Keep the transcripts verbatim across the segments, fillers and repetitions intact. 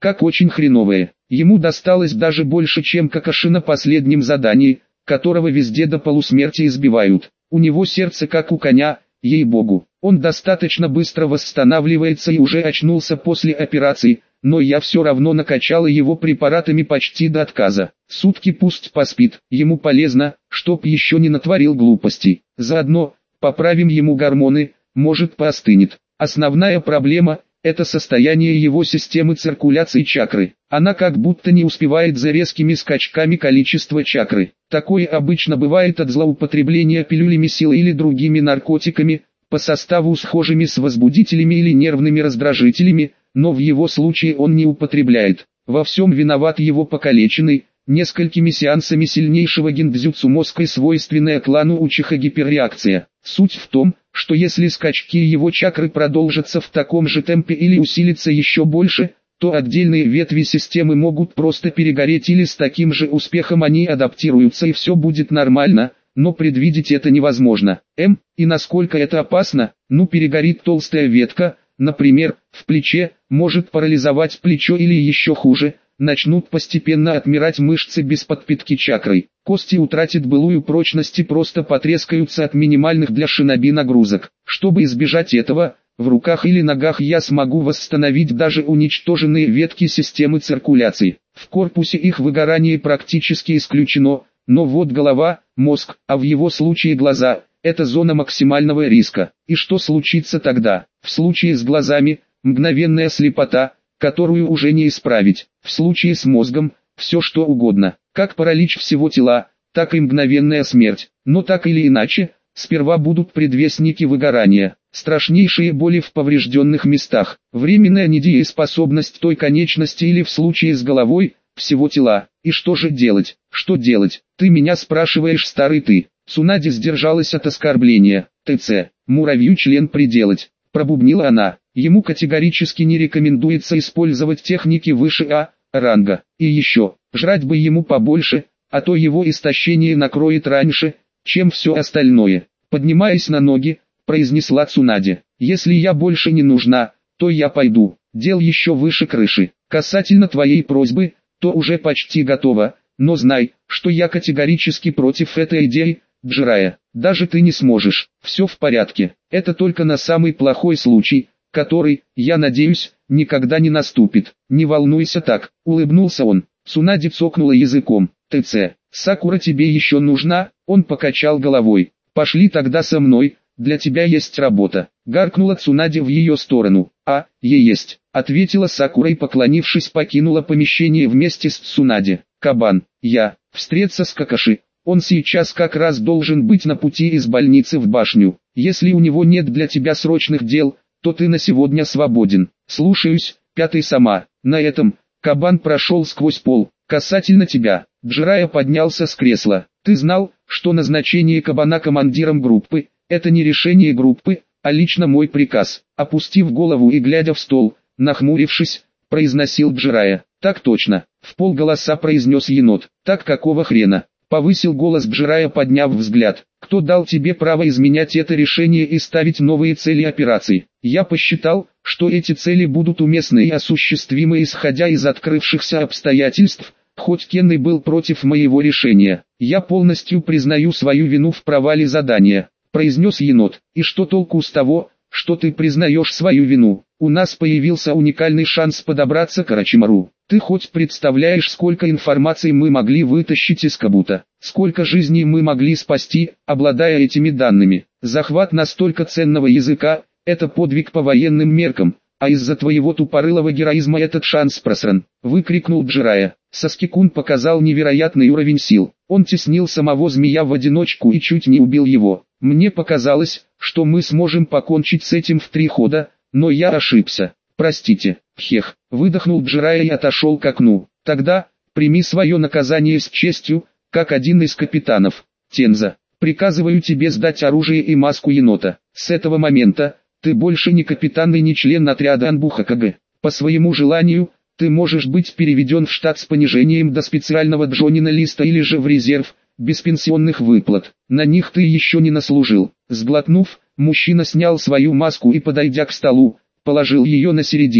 как очень хреновое. Ему досталось даже больше, чем Какаши на последнем задании, которого везде до полусмерти избивают. У него сердце как у коня, ей-богу. Он достаточно быстро восстанавливается и уже очнулся после операции, но я все равно накачала его препаратами почти до отказа. Сутки пусть поспит, ему полезно, чтоб еще не натворил глупостей. Заодно, поправим ему гормоны, может поостынет. Основная проблема – это состояние его системы циркуляции чакры. Она как будто не успевает за резкими скачками количества чакры. Такое обычно бывает от злоупотребления пилюлями силы или другими наркотиками, по составу схожими с возбудителями или нервными раздражителями, но в его случае он не употребляет. Во всем виноват его покалеченный, несколькими сеансами сильнейшего гиндзюцу мозг и свойственная клану Учиха гиперреакция. Суть в том, что если скачки его чакры продолжатся в таком же темпе или усилятся еще больше, то отдельные ветви системы могут просто перегореть или с таким же успехом они адаптируются и все будет нормально, но предвидеть это невозможно. М, и насколько это опасно? Ну, перегорит толстая ветка, например, в плече, может парализовать плечо или еще хуже, начнут постепенно отмирать мышцы без подпитки чакрой. Кости утратят былую прочность и просто потрескаются от минимальных для шиноби нагрузок. Чтобы избежать этого, в руках или ногах я смогу восстановить даже уничтоженные ветки системы циркуляции. В корпусе их выгорание практически исключено, но вот голова, мозг, а в его случае глаза – это зона максимального риска. И что случится тогда? В случае с глазами – мгновенная слепота, которую уже не исправить. В случае с мозгом – все что угодно. Как паралич всего тела, так и мгновенная смерть. Но так или иначе, сперва будут предвестники выгорания. Страшнейшие боли в поврежденных местах, временная недееспособность той конечности или в случае с головой, всего тела. И что же делать? Что делать? Ты меня спрашиваешь, старый ты. Цунаде сдержалась от оскорбления. ТЦ. Муравью член приделать. Пробубнила она. Ему категорически не рекомендуется использовать техники выше А ранга. И еще, жрать бы ему побольше, а то его истощение накроет раньше, чем все остальное. Поднимаясь на ноги, произнесла Цунаде. Если я больше не нужна, то я пойду. Дел еще выше крыши. Касательно твоей просьбы, то уже почти готово, но знай, что я категорически против этой идеи, Джирая. Даже ты не сможешь. Все в порядке. Это только на самый плохой случай, который, я надеюсь, никогда не наступит. Не волнуйся так, улыбнулся он. Цунаде цокнула языком. ТЦ. Сакура тебе еще нужна? Он покачал головой. Пошли тогда со мной, для тебя есть работа. Гаркнула Цунаде в ее сторону. А, е есть. Ответила Сакура и, поклонившись, покинула помещение вместе с Цунаде. Кабан, я, встреться с Какаши. Он сейчас как раз должен быть на пути из больницы в башню. Если у него нет для тебя срочных дел, то ты на сегодня свободен. Слушаюсь, пятый сама. На этом, Кабан прошел сквозь пол. Касательно тебя, Джирая поднялся с кресла. Ты знал, что назначение Кабана командиром группы – это не решение группы, а лично мой приказ. Опустив голову и глядя в стол, нахмурившись, произносил Джирая. Так точно, в полголоса произнес енот. Так какого хрена? Повысил голос Джирая, подняв взгляд. Кто дал тебе право изменять это решение и ставить новые цели операций? Я посчитал, что эти цели будут уместны и осуществимы исходя из открывшихся обстоятельств, хоть Кен и был против моего решения. Я полностью признаю свою вину в провале задания, произнес енот. И что толку с того, что ты признаешь свою вину? У нас появился уникальный шанс подобраться к Орочимару. Ты хоть представляешь, сколько информации мы могли вытащить из Кабута? Сколько жизней мы могли спасти, обладая этими данными? Захват настолько ценного языка – это подвиг по военным меркам, а из-за твоего тупорылого героизма этот шанс просран, выкрикнул Джирая. Саскикун показал невероятный уровень сил. Он теснил самого змея в одиночку и чуть не убил его. Мне показалось, что мы сможем покончить с этим в три хода, но я ошибся. Простите, хех, выдохнул Джирая и отошел к окну. Тогда, прими свое наказание с честью, как один из капитанов. Тенза, приказываю тебе сдать оружие и маску енота. С этого момента, ты больше не капитан и не член отряда Анбухакагэ. По своему желанию, ты можешь быть переведен в штат с понижением до специального Джонина листа или же в резерв, без пенсионных выплат. На них ты еще не наслужил. Сглотнув, мужчина снял свою маску и, подойдя к столу, положил ее на середину.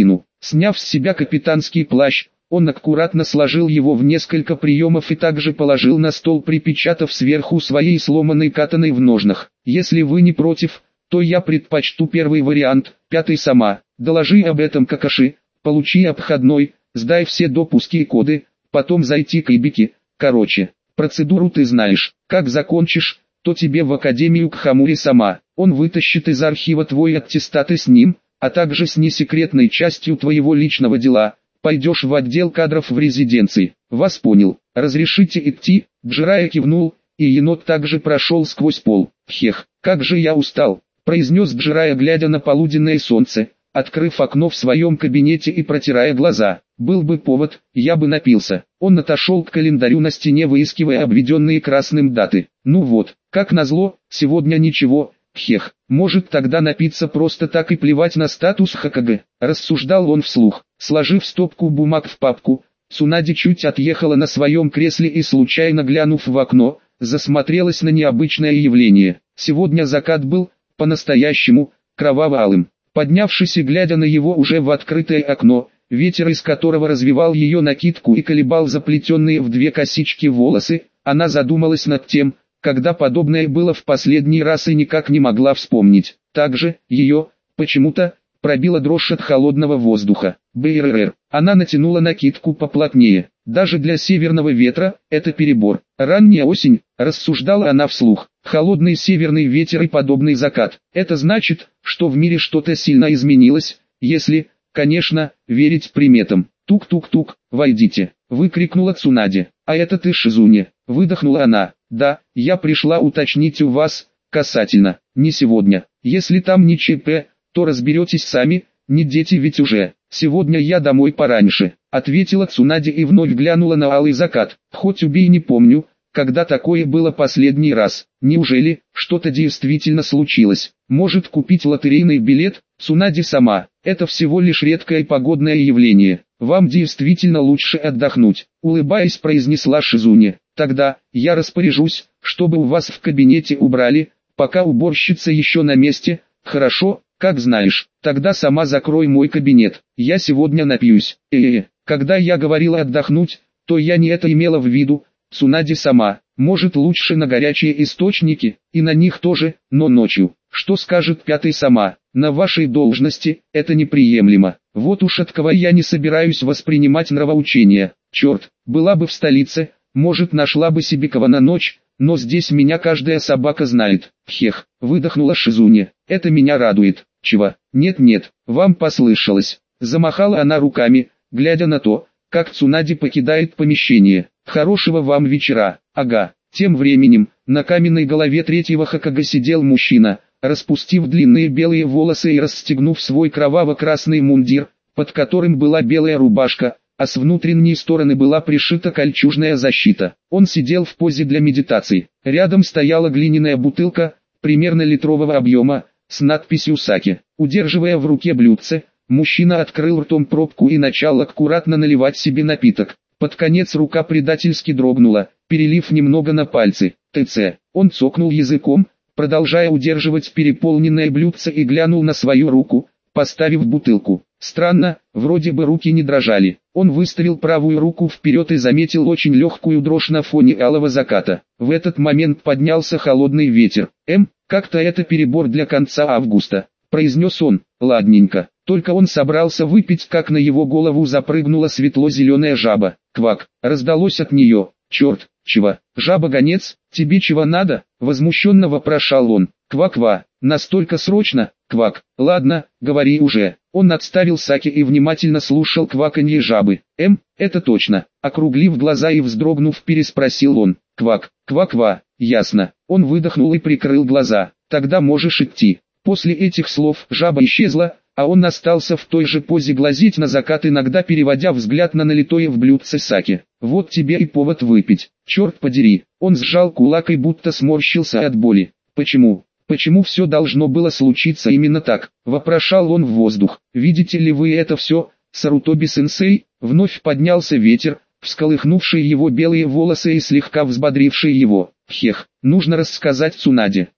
Сняв с себя капитанский плащ, он аккуратно сложил его в несколько приемов и также положил на стол, припечатав сверху своей сломанной катаной в ножнах. «Если вы не против, то я предпочту первый вариант, пятый сама. Доложи об этом Какаши, получи обходной, сдай все допуски и коды, потом зайти к Ибике. Короче, процедуру ты знаешь. Как закончишь, то тебе в академию к Хамури сама. Он вытащит из архива твой аттестат и с ним, а также с несекретной частью твоего личного дела. Пойдешь в отдел кадров в резиденции». «Вас понял. Разрешите идти?» Джирайя кивнул, и енот также прошел сквозь пол. «Хех, как же я устал», произнес Джирайя, глядя на полуденное солнце, открыв окно в своем кабинете и протирая глаза. «Был бы повод, я бы напился». Он отошел к календарю на стене, выискивая обведенные красным даты. «Ну вот, как назло, сегодня ничего. Хех, может тогда напиться просто так и плевать на статус Хокаге», рассуждал он вслух. Сложив стопку бумаг в папку, Цунади чуть отъехала на своем кресле и, случайно глянув в окно, засмотрелась на необычное явление. Сегодня закат был, по-настоящему, кроваво-алым. Поднявшись и глядя на его уже в открытое окно, ветер из которого развивал ее накидку и колебал заплетенные в две косички волосы, она задумалась над тем, когда подобное было в последний раз, и никак не могла вспомнить. Также, ее, почему-то, пробила дрожь от холодного воздуха. Бррр. Она натянула накидку поплотнее. Даже для северного ветра это перебор. Ранняя осень, рассуждала она вслух. Холодный северный ветер и подобный закат. Это значит, что в мире что-то сильно изменилось, если, конечно, верить приметам. «Тук-тук-тук, войдите», выкрикнула Цунади. «А это ты, Шизуне?» Выдохнула она. «Да, я пришла уточнить у вас, касательно, не сегодня. Если там не ЧП, то разберетесь сами, не дети ведь уже. Сегодня я домой пораньше», ответила Цунади и вновь глянула на алый закат. «Хоть убей, не помню, когда такое было последний раз. Неужели что-то действительно случилось? Может, купить лотерейный билет?» Цунади сама. «Это всего лишь редкое погодное явление. Вам действительно лучше отдохнуть», улыбаясь, произнесла Шизуне. «Тогда, я распоряжусь, чтобы у вас в кабинете убрали, пока уборщица еще на месте». «Хорошо, как знаешь. Тогда сама закрой мой кабинет. Я сегодня напьюсь». Э-э, когда я говорила отдохнуть, то я не это имела в виду. Цунади сама. Может, лучше на горячие источники, и на них тоже, но ночью. Что скажет пятый сама? На вашей должности, это неприемлемо. Вот уж от кого я не собираюсь воспринимать нравоучения. Черт, была бы в столице, может, нашла бы себе кого на ночь, но здесь меня каждая собака знает. Хех, выдохнула Шизуне. Это меня радует. Чего? Нет-нет, вам послышалось. Замахала она руками, глядя на то, как Цунади покидает помещение. Хорошего вам вечера. Ага. Тем временем, на каменной голове третьего Хокаге сидел мужчина, распустив длинные белые волосы и расстегнув свой кроваво-красный мундир, под которым была белая рубашка, а с внутренней стороны была пришита кольчужная защита. Он сидел в позе для медитации. Рядом стояла глиняная бутылка, примерно литрового объема, с надписью «Саки». Удерживая в руке блюдце, мужчина открыл ртом пробку и начал аккуратно наливать себе напиток. Под конец рука предательски дрогнула, перелив немного на пальцы. «ТЦ». Он цокнул языком, продолжая удерживать переполненное блюдце, и глянул на свою руку, поставив бутылку. Странно, вроде бы руки не дрожали. Он выставил правую руку вперед и заметил очень легкую дрожь на фоне алого заката. В этот момент поднялся холодный ветер. «Эм, как-то это перебор для конца августа», произнес он. «Ладненько». Только он собрался выпить, как на его голову запрыгнула светло-зеленая жаба. «Квак!» раздалось от нее. «Черт, чего? Жаба-гонец, тебе чего надо?» Возмущенно вопрошал он. «Ква-ква, настолько срочно?» «Квак, ладно, говори уже». Он отставил саки и внимательно слушал кваканье жабы. «Эм, это точно». Округлив глаза и вздрогнув, переспросил он. «Квак, ква-ква, ясно». Он выдохнул и прикрыл глаза. «Тогда можешь идти». После этих слов жаба исчезла, а он остался в той же позе глазеть на закат, иногда переводя взгляд на налитое в блюдце саки. «Вот тебе и повод выпить. Черт подери». Он сжал кулак и будто сморщился от боли. «Почему? Почему все должно было случиться именно так?» Вопрошал он в воздух. «Видите ли вы это все, Сарутоби-сенсей?» Вновь поднялся ветер, всколыхнувший его белые волосы и слегка взбодривший его. «Хех, нужно рассказать Цунаде.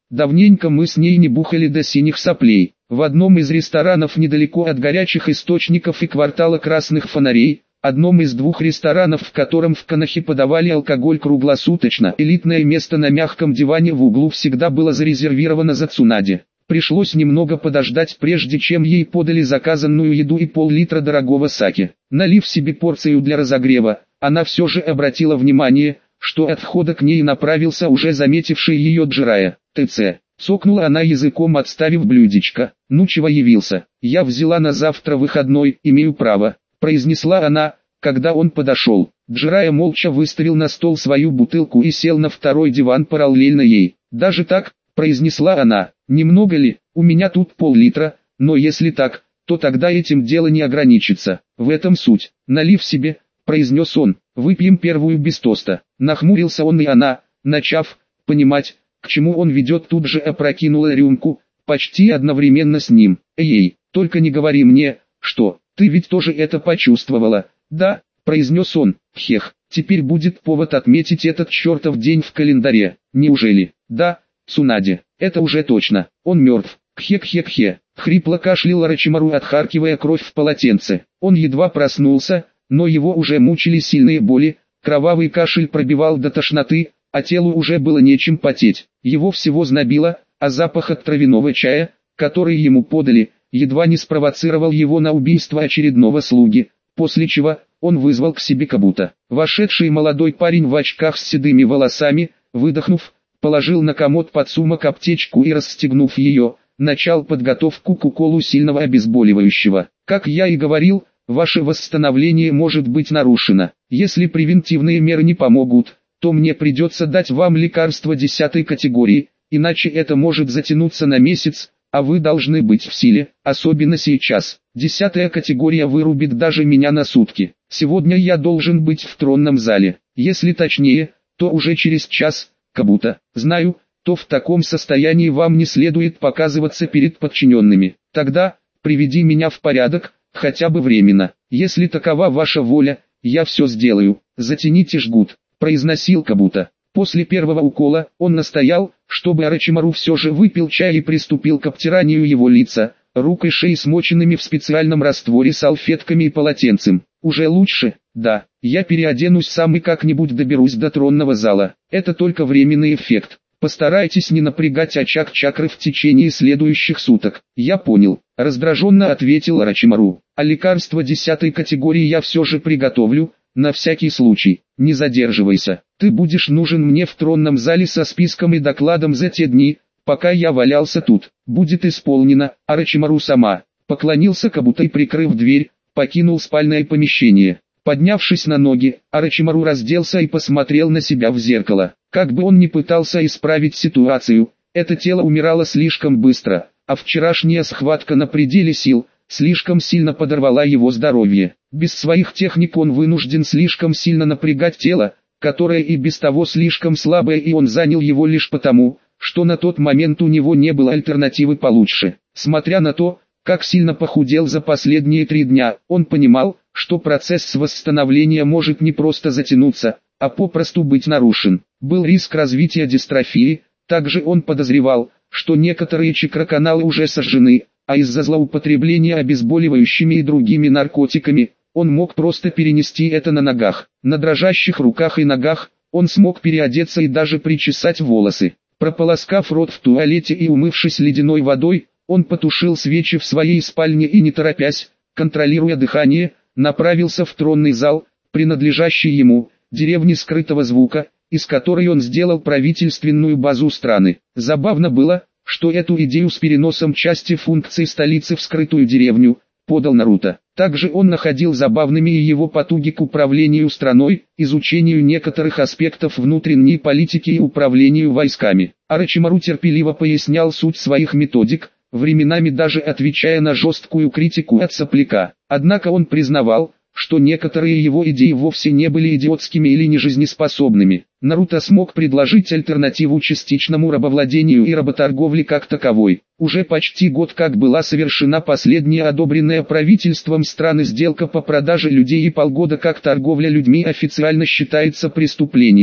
Давненько мы с ней не бухали до синих соплей. В одном из ресторанов недалеко от горячих источников и квартала красных фонарей, одном из двух ресторанов, в котором в Канахе подавали алкоголь круглосуточно, элитное место на мягком диване в углу всегда было зарезервировано за Цунаде. Пришлось немного подождать, прежде чем ей подали заказанную еду и пол-литра дорогого саке. Налив себе порцию для разогрева, она все же обратила внимание, что от входа к ней направился уже заметивший ее Джирая. «ТЦ». Цокнула она языком, отставив блюдечко. «Ну чего явился? Я взяла на завтра выходной, имею право», произнесла она, когда он подошел. Джирая молча выставил на стол свою бутылку и сел на второй диван параллельно ей. «Даже так?» произнесла она. «Немного ли? У меня тут пол-литра, но если так, то тогда этим дело не ограничится. В этом суть. Налив себе», произнес он, «выпьем первую без тоста». Нахмурился он, и она, начав понимать, к чему он ведет, тут же опрокинула рюмку, почти одновременно с ним. «Эй, только не говори мне, что, ты ведь тоже это почувствовала?» «Да», произнес он. «Хех, теперь будет повод отметить этот чертов день в календаре». «Неужели?» «Да, Цунаде, это уже точно, он мертв». «Кхе-кхе-кхе», хрипло кашлял Орочимару, отхаркивая кровь в полотенце. Он едва проснулся, но его уже мучили сильные боли, кровавый кашель пробивал до тошноты, а телу уже было нечем потеть. Его всего знобило, а запах от травяного чая, который ему подали, едва не спровоцировал его на убийство очередного слуги, после чего он вызвал к себе Кабута. Вошедший молодой парень в очках с седыми волосами, выдохнув, положил на комод под сумок аптечку и, расстегнув ее, начал подготовку к уколу сильного обезболивающего. «Как я и говорил, ваше восстановление может быть нарушено. Если превентивные меры не помогут, то мне придется дать вам лекарство десятой категории, иначе это может затянуться на месяц, а вы должны быть в силе, особенно сейчас. Десятая категория вырубит даже меня на сутки. Сегодня я должен быть в тронном зале, если точнее, то уже через час, Кабута. Знаю, то в таком состоянии вам не следует показываться перед подчиненными. Тогда, приведи меня в порядок, хотя бы временно. Если такова ваша воля, я все сделаю. Затяните жгут», произносил Кабута. После первого укола он настоял, чтобы Орочимару все же выпил чай и приступил к обтиранию его лица, рук и шеи смоченными в специальном растворе салфетками и полотенцем. «Уже лучше?» «Да, я переоденусь сам и как-нибудь доберусь до тронного зала. Это только временный эффект. Постарайтесь не напрягать очаг чакры в течение следующих суток». «Я понял», — раздраженно ответил Орочимару. «А лекарство десятой категории я все же приготовлю, на всякий случай. Не задерживайся. Ты будешь нужен мне в тронном зале со списком и докладом за те дни, пока я валялся тут. Будет исполнено». Орочимару сама поклонился Кабута и, прикрыв дверь, покинул спальное помещение. Поднявшись на ноги, Орочимару разделся и посмотрел на себя в зеркало. Как бы он ни пытался исправить ситуацию, это тело умирало слишком быстро, а вчерашняя схватка на пределе сил слишком сильно подорвала его здоровье. Без своих техник он вынужден слишком сильно напрягать тело, которое и без того слишком слабое, и он занял его лишь потому, что на тот момент у него не было альтернативы получше. Смотря на то, как сильно похудел за последние три дня, он понимал, что процесс восстановления может не просто затянуться, а попросту быть нарушен. Был риск развития дистрофии, также он подозревал, что некоторые чакроканалы уже сожжены, а из-за злоупотребления обезболивающими и другими наркотиками, он мог просто перенести это на ногах. На дрожащих руках и ногах, он смог переодеться и даже причесать волосы. Прополоскав рот в туалете и умывшись ледяной водой, он потушил свечи в своей спальне и, не торопясь, контролируя дыхание, направился в тронный зал, принадлежащий ему, деревне скрытого звука, из которой он сделал правительственную базу страны. Забавно было, что эту идею с переносом части функций столицы в скрытую деревню подал Наруто. Также он находил забавными и его потуги к управлению страной, изучению некоторых аспектов внутренней политики и управлению войсками. Орочимару терпеливо пояснял суть своих методик, временами даже отвечая на жесткую критику от сопляка. Однако он признавал, что некоторые его идеи вовсе не были идиотскими или нежизнеспособными. Наруто смог предложить альтернативу частичному рабовладению и работорговле как таковой. Уже почти год как была совершена последняя одобренная правительством страны сделка по продаже людей, и полгода как торговля людьми официально считается преступлением.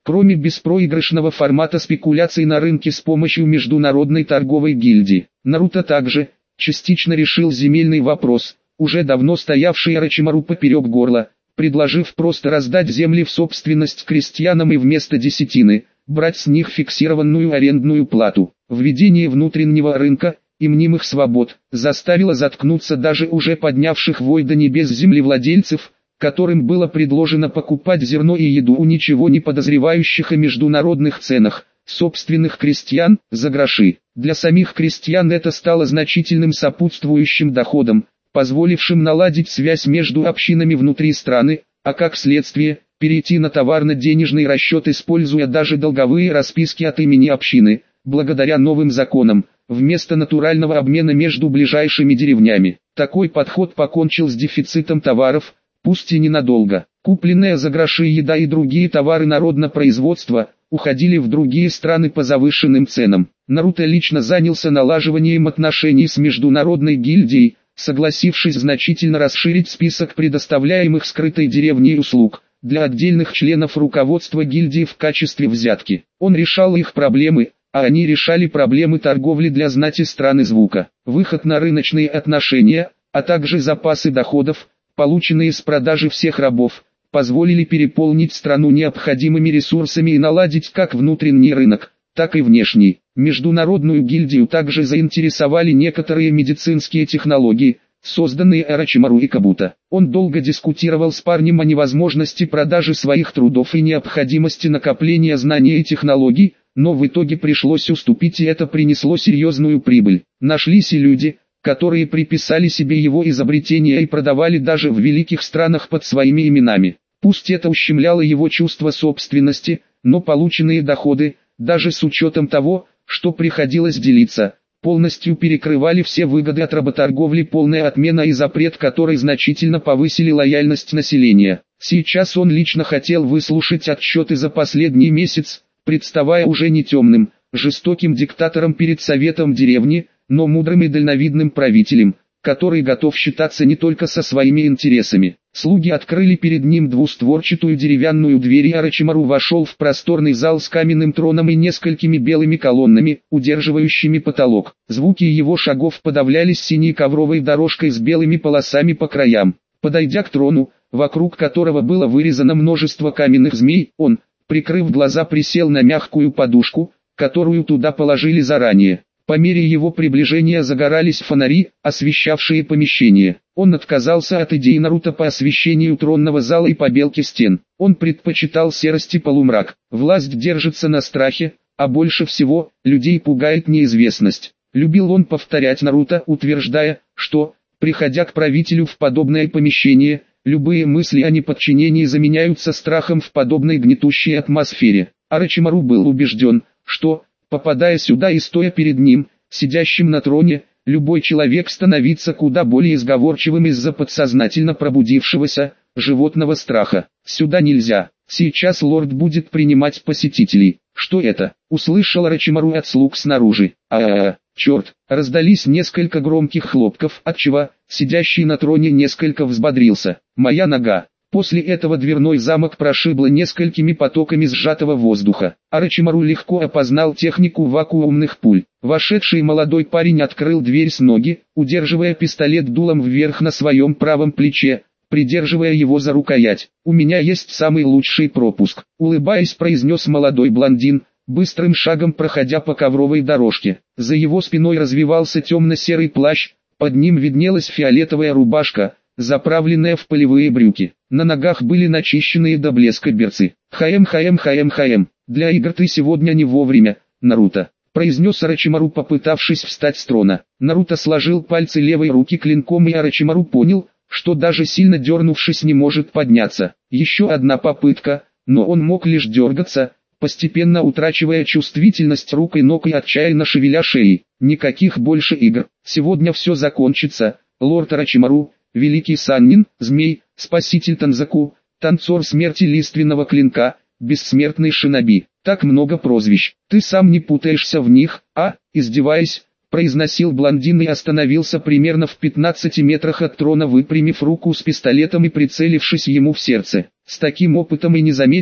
Кроме беспроигрышного формата спекуляций на рынке с помощью международной торговой гильдии, Наруто также частично решил земельный вопрос, уже давно стоявший Орочимару поперек горла, предложив просто раздать земли в собственность крестьянам и вместо десятины брать с них фиксированную арендную плату. Введение внутреннего рынка и мнимых свобод заставило заткнуться даже уже поднявших вой до небес землевладельцев, которым было предложено покупать зерно и еду у ничего не подозревающих о международных ценах собственных крестьян за гроши. Для самих крестьян это стало значительным сопутствующим доходом, позволившим наладить связь между общинами внутри страны, а как следствие, перейти на товарно-денежный расчет, используя даже долговые расписки от имени общины, благодаря новым законам, вместо натурального обмена между ближайшими деревнями. Такой подход покончил с дефицитом товаров, пусть и ненадолго. Купленная за гроши еда и другие товары народного производства уходили в другие страны по завышенным ценам. Наруто лично занялся налаживанием отношений с международной гильдией, согласившись значительно расширить список предоставляемых скрытой деревней услуг для отдельных членов руководства гильдии в качестве взятки. Он решал их проблемы, а они решали проблемы торговли для знати страны звука. Выход на рыночные отношения, а также запасы доходов, полученные с продажи всех рабов, позволили переполнить страну необходимыми ресурсами и наладить как внутренний рынок, так и внешний. Международную гильдию также заинтересовали некоторые медицинские технологии, созданные Орочимару и Кабуто. Он долго дискутировал с парнем о невозможности продажи своих трудов и необходимости накопления знаний и технологий, но в итоге пришлось уступить, и это принесло серьезную прибыль. Нашлись и люди, которые приписали себе его изобретения и продавали даже в великих странах под своими именами. Пусть это ущемляло его чувство собственности, но полученные доходы, даже с учетом того, что приходилось делиться, полностью перекрывали все выгоды от работорговли, полная отмена и запрет которой значительно повысили лояльность населения. Сейчас он лично хотел выслушать отчеты за последний месяц, представая уже не темным, жестоким диктатором перед советом деревни, но мудрым и дальновидным правителем, который готов считаться не только со своими интересами. Слуги открыли перед ним двустворчатую деревянную дверь, и Орочимару вошел в просторный зал с каменным троном и несколькими белыми колоннами, удерживающими потолок. Звуки его шагов подавлялись синей ковровой дорожкой с белыми полосами по краям. Подойдя к трону, вокруг которого было вырезано множество каменных змей, он, прикрыв глаза, присел на мягкую подушку, которую туда положили заранее. По мере его приближения загорались фонари, освещавшие помещение. Он отказался от идеи Наруто по освещению тронного зала и побелке стен. Он предпочитал серость и полумрак. Власть держится на страхе, а больше всего людей пугает неизвестность. Любил он повторять Наруто, утверждая, что, приходя к правителю в подобное помещение, любые мысли о неподчинении заменяются страхом в подобной гнетущей атмосфере. Орочимару был убежден, что, попадая сюда и стоя перед ним, сидящим на троне, любой человек становится куда более изговорчивым из-за подсознательно пробудившегося, животного страха. Сюда нельзя, сейчас лорд будет принимать посетителей. Что это? Услышал Орочимару от слуг снаружи. А-а-а, черт, раздались несколько громких хлопков, отчего сидящий на троне несколько взбодрился. Моя нога. После этого дверной замок прошибло несколькими потоками сжатого воздуха. Орочимару легко опознал технику вакуумных пуль. Вошедший молодой парень открыл дверь с ноги, удерживая пистолет дулом вверх на своем правом плече, придерживая его за рукоять. «У меня есть самый лучший пропуск», — улыбаясь, произнес молодой блондин, быстрым шагом проходя по ковровой дорожке. За его спиной развивался темно-серый плащ, под ним виднелась фиолетовая рубашка, заправленная в полевые брюки. На ногах были начищенные до блеска берцы. «Хаем, хаем, хаем, хаем, для игр ты сегодня не вовремя, Наруто», — произнес Орочимару, попытавшись встать с трона. Наруто сложил пальцы левой руки клинком, и Орочимару понял, что даже сильно дернувшись не может подняться. Еще одна попытка, но он мог лишь дергаться, постепенно утрачивая чувствительность рук и ног и отчаянно шевеля шеей. Никаких больше игр. Сегодня все закончится, лорд Орочимару, великий Саннин, змей, спаситель Танзаку, танцор смерти лиственного клинка, бессмертный шиноби. Так много прозвищ. Ты сам не путаешься в них, а, издеваясь, произносил блондин и остановился примерно в пятнадцати метрах от трона, выпрямив руку с пистолетом и прицелившись ему в сердце. С таким опытом и не заметил,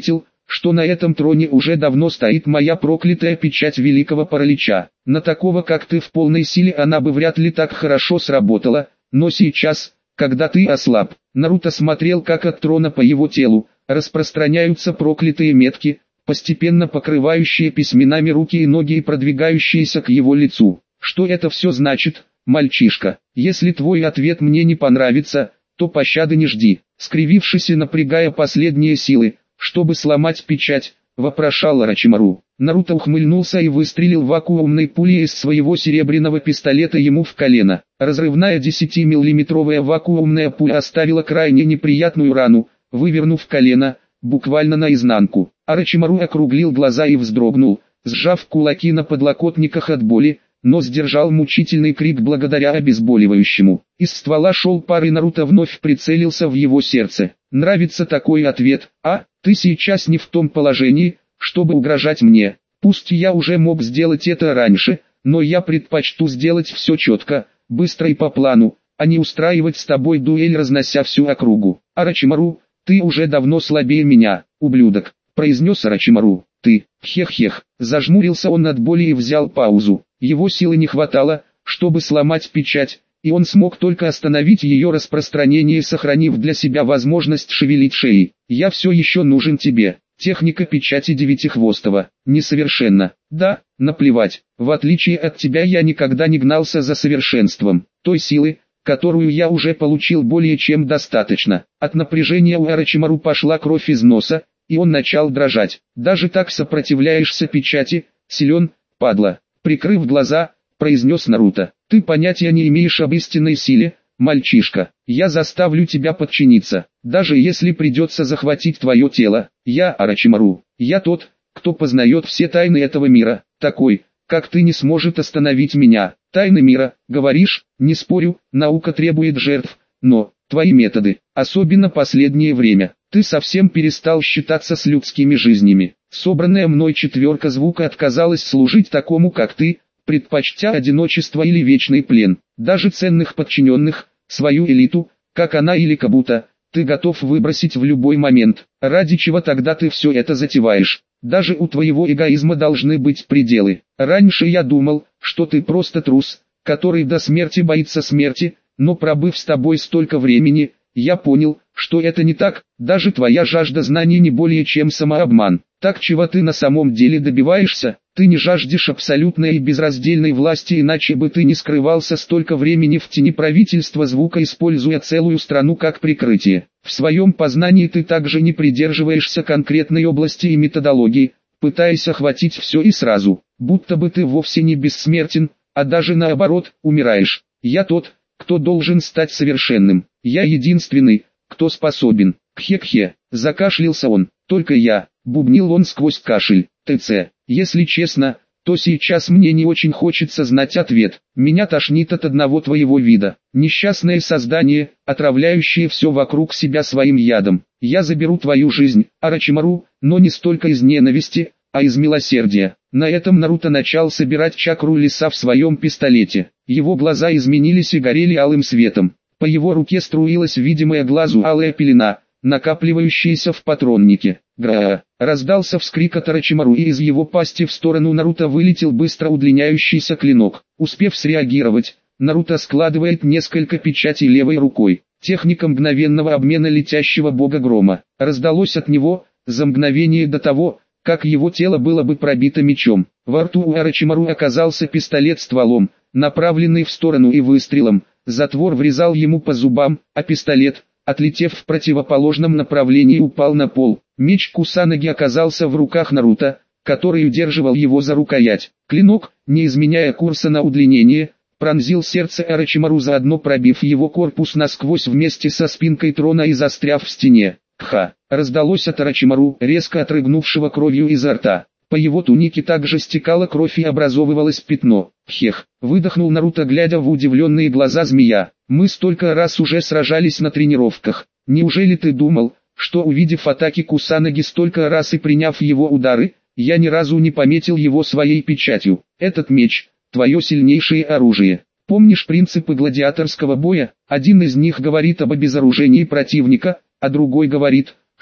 что на этом троне уже давно стоит моя проклятая печать великого паралича. На такого как ты в полной силе она бы вряд ли так хорошо сработала, но сейчас, когда ты ослаб». Наруто смотрел, как от трона по его телу распространяются проклятые метки, постепенно покрывающие письменами руки и ноги и продвигающиеся к его лицу. «Что это все значит, мальчишка? Если твой ответ мне не понравится, то пощады не жди». Скривившись и напрягая последние силы, чтобы сломать печать, вопрошал Орочимару. Наруто ухмыльнулся и выстрелил вакуумной пулей из своего серебряного пистолета ему в колено. Разрывная десятимиллиметровая вакуумная пуля оставила крайне неприятную рану, вывернув колено, буквально наизнанку. Орочимару округлил глаза и вздрогнул, сжав кулаки на подлокотниках от боли, но сдержал мучительный крик благодаря обезболивающему. Из ствола шел пар, и Наруто вновь прицелился в его сердце. «Нравится такой ответ, а? Ты сейчас не в том положении, чтобы угрожать мне. Пусть я уже мог сделать это раньше, но я предпочту сделать все четко, быстро и по плану, а не устраивать с тобой дуэль, разнося всю округу. Орочимару, ты уже давно слабее меня, ублюдок», произнес Орочимару. «Ты, хех-хех». Зажмурился он от боли и взял паузу. Его силы не хватало, чтобы сломать печать, и он смог только остановить ее распространение, сохранив для себя возможность шевелить шеей. «Я все еще нужен тебе». Техника печати Девятихвостого. Несовершенна. Да, наплевать. В отличие от тебя я никогда не гнался за совершенством. Той силы, которую я уже получил, более чем достаточно. От напряжения у Орочимару пошла кровь из носа, и он начал дрожать. «Даже так сопротивляешься печати? Силен, падла». Прикрыв глаза, произнес Наруто. «Ты понятия не имеешь об истинной силе, мальчишка. Я заставлю тебя подчиниться, даже если придется захватить твое тело. Я Орочимару. Я тот, кто познает все тайны этого мира. Такой, как ты, не сможет остановить меня. Тайны мира, говоришь? Не спорю, наука требует жертв, но твои методы, особенно последнее время, ты совсем перестал считаться с людскими жизнями. Собранная мной четверка звука отказалась служить такому, как ты, предпочтя одиночество или вечный плен. Даже ценных подчиненных, свою элиту, как она или Кабуто, ты готов выбросить в любой момент. Ради чего тогда ты все это затеваешь? Даже у твоего эгоизма должны быть пределы. Раньше я думал, что ты просто трус, который до смерти боится смерти, но пробыв с тобой столько времени, я понял, что это не так. Даже твоя жажда знаний не более чем самообман. Так чего ты на самом деле добиваешься? Ты не жаждешь абсолютной и безраздельной власти, иначе бы ты не скрывался столько времени в тени правительства звука, используя целую страну как прикрытие. В своем познании ты также не придерживаешься конкретной области и методологии, пытаясь охватить все и сразу, будто бы ты вовсе не бессмертен, а даже наоборот, умираешь. Я тот, кто должен стать совершенным. Я единственный, кто способен. Кхе-кхе, закашлялся он. Только я, бубнил он сквозь кашель. ТЦ, если честно, то сейчас мне не очень хочется знать ответ. Меня тошнит от одного твоего вида. Несчастное создание, отравляющее все вокруг себя своим ядом. Я заберу твою жизнь, Орочимару, но не столько из ненависти, а из милосердия. На этом Наруто начал собирать чакру леса в своем пистолете. Его глаза изменились и горели алым светом. По его руке струилась видимая глазу алая пелена, накапливающаяся в патроннике. Гра! Раздался вскрик от Орочимару, и из его пасти в сторону Наруто вылетел быстро удлиняющийся клинок. Успев среагировать, Наруто складывает несколько печатей левой рукой. Техника мгновенного обмена летящего бога грома. Раздалось от него, за мгновение до того, как его тело было бы пробито мечом. Во рту у Орочимару оказался пистолет стволом, направленный в сторону, и выстрелом. Затвор врезал ему по зубам, а пистолет, отлетев в противоположном направлении, упал на пол. Меч Кусанаги оказался в руках Наруто, который удерживал его за рукоять. Клинок, не изменяя курса на удлинение, пронзил сердце Орочимару, заодно пробив его корпус насквозь вместе со спинкой трона и застряв в стене. Кха! Раздалось от Орочимару, резко отрыгнувшего кровью изо рта. По его тунике также стекала кровь и образовывалось пятно. Хех! Выдохнул Наруто, глядя в удивленные глаза змея. Мы столько раз уже сражались на тренировках. Неужели ты думал, что, увидев атаки Кусанаги столько раз и приняв его удары, я ни разу не пометил его своей печатью? Этот меч — твое сильнейшее оружие. Помнишь принципы гладиаторского боя? Один из них говорит об обезоружении противника, а другой говорит,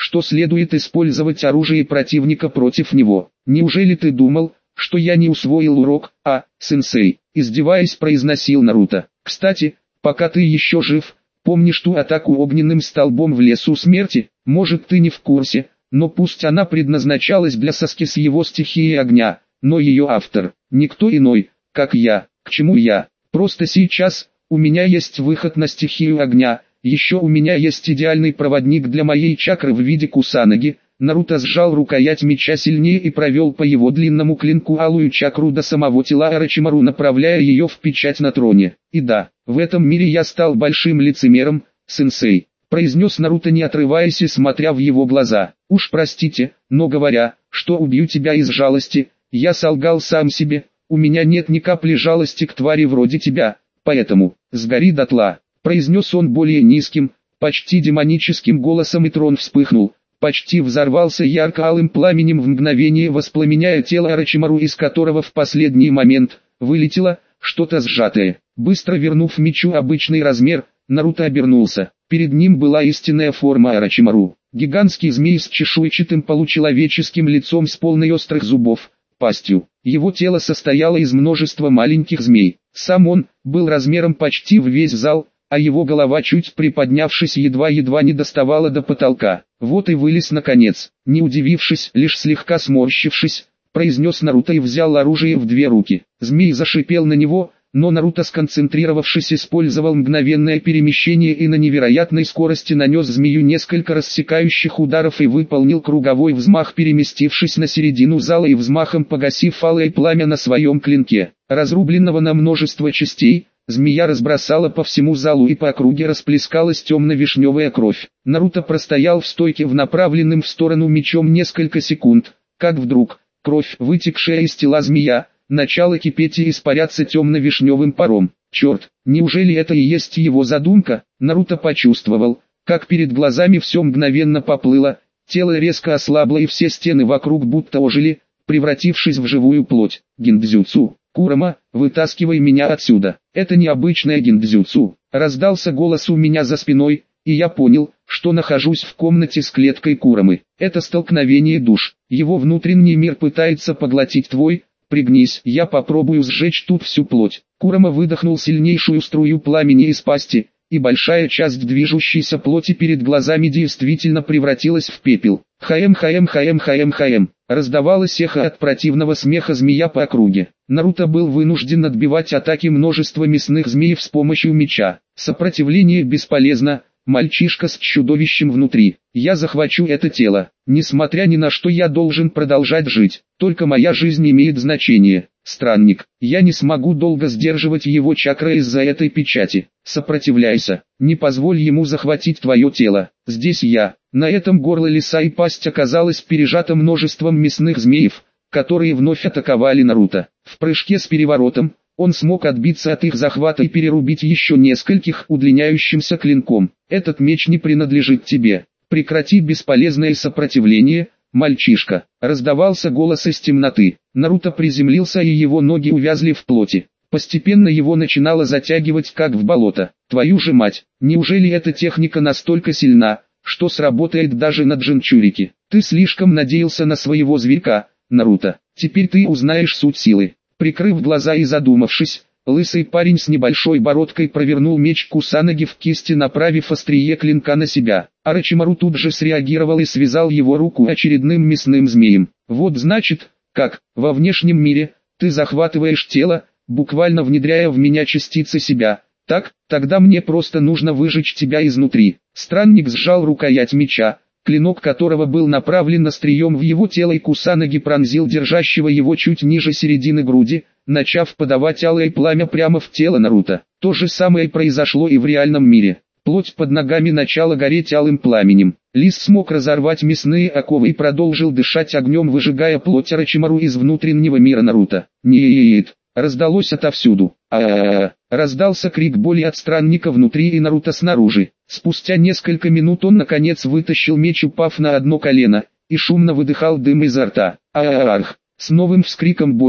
что следует использовать оружие противника против него. Неужели ты думал, что я не усвоил урок, а, сенсей, издеваясь, произносил Наруто. Кстати, пока ты еще жив, помнишь ту атаку огненным столбом в лесу смерти? Может, ты не в курсе, но пусть она предназначалась для Саски с его стихией огня, но ее автор, никто иной, как я. К чему я? Просто сейчас, у меня есть выход на стихию огня, еще у меня есть идеальный проводник для моей чакры в виде Кусанаги. Наруто сжал рукоять меча сильнее и провел по его длинному клинку алую чакру до самого тела Орочимару, направляя ее в печать на троне. И да, в этом мире я стал большим лицемером, сенсей, произнес Наруто, не отрываясь и смотря в его глаза. Уж простите, но говоря, что убью тебя из жалости, я солгал сам себе, у меня нет ни капли жалости к твари вроде тебя, поэтому, сгори дотла, произнес он более низким, почти демоническим голосом, и трон вспыхнул. Почти взорвался ярко-алым пламенем, в мгновение воспламеняя тело Орочимару, из которого в последний момент вылетело что-то сжатое. Быстро вернув мечу обычный размер, Наруто обернулся. Перед ним была истинная форма Орочимару. Гигантский змей с чешуйчатым получеловеческим лицом, с полной острых зубов, пастью. Его тело состояло из множества маленьких змей. Сам он был размером почти в весь зал, а его голова, чуть приподнявшись, едва-едва не доставала до потолка. Вот и вылез наконец. Не удивившись, лишь слегка сморщившись, произнес Наруто и взял оружие в две руки. Змей зашипел на него, но Наруто, сконцентрировавшись, использовал мгновенное перемещение и на невероятной скорости нанес змею несколько рассекающих ударов и выполнил круговой взмах, переместившись на середину зала и взмахом погасив алое пламя на своем клинке. Разрубленного на множество частей, змея разбросала по всему залу, и по округе расплескалась темно-вишневая кровь. Наруто простоял в стойке в направленном в сторону мечом несколько секунд, как вдруг, кровь, вытекшая из тела змея, начала кипеть и испаряться темно-вишневым паром. Черт, неужели это и есть его задумка? Наруто почувствовал, как перед глазами все мгновенно поплыло, тело резко ослабло и все стены вокруг будто ожили, превратившись в живую плоть. Гиндзюцу. «Курама, вытаскивай меня отсюда, это необычное гиндзюцу», раздался голос у меня за спиной, и я понял, что нахожусь в комнате с клеткой Курамы. Это столкновение душ, его внутренний мир пытается поглотить твой, пригнись, я попробую сжечь тут всю плоть. Курама выдохнул сильнейшую струю пламени из пасти, и большая часть движущейся плоти перед глазами действительно превратилась в пепел. Хаем хаем хаем хаем хаем. Раздавалось эхо от противного смеха змея по округе. Наруто был вынужден отбивать атаки множества мясных змеев с помощью меча. Сопротивление бесполезно, мальчишка с чудовищем внутри. Я захвачу это тело. Несмотря ни на что, я должен продолжать жить. Только моя жизнь имеет значение. Странник, я не смогу долго сдерживать его чакры из-за этой печати. Сопротивляйся, не позволь ему захватить твое тело. Здесь я. На этом горло лиса и пасть оказалась пережата множеством мясных змеев, которые вновь атаковали Наруто. В прыжке с переворотом, он смог отбиться от их захвата и перерубить еще нескольких удлиняющимся клинком. Этот меч не принадлежит тебе. Прекрати бесполезное сопротивление, мальчишка. Раздавался голос из темноты. Наруто приземлился, и его ноги увязли в плоти. Постепенно его начинало затягивать, как в болото. Твою же мать, неужели эта техника настолько сильна, что сработает даже на Джинчурике? Ты слишком надеялся на своего зверька, Наруто. Теперь ты узнаешь суть силы. Прикрыв глаза и задумавшись, лысый парень с небольшой бородкой провернул меч Кусанаги в кисти, направив острие клинка на себя. Орочимару тут же среагировал и связал его руку очередным мясным змеем. Вот значит, как, во внешнем мире, ты захватываешь тело, буквально внедряя в меня частицы себя. Так, тогда мне просто нужно выжечь тебя изнутри. Странник сжал рукоять меча, клинок которого был направлен острием в его тело, и Кусанаги пронзил держащего его чуть ниже середины груди, начав подавать алое пламя прямо в тело Наруто. То же самое произошло и в реальном мире. Плоть под ногами начала гореть алым пламенем. Лис смог разорвать мясные оковы и продолжил дышать огнем, выжигая плоть Орочимару из внутреннего мира Наруто. «Нет!» раздалось отовсюду. А-а-а! Раздался крик боли от странника внутри и Наруто снаружи. Спустя несколько минут он наконец вытащил меч, упав на одно колено, и шумно выдыхал дым изо рта. А-а-ах! С новым вскриком боли,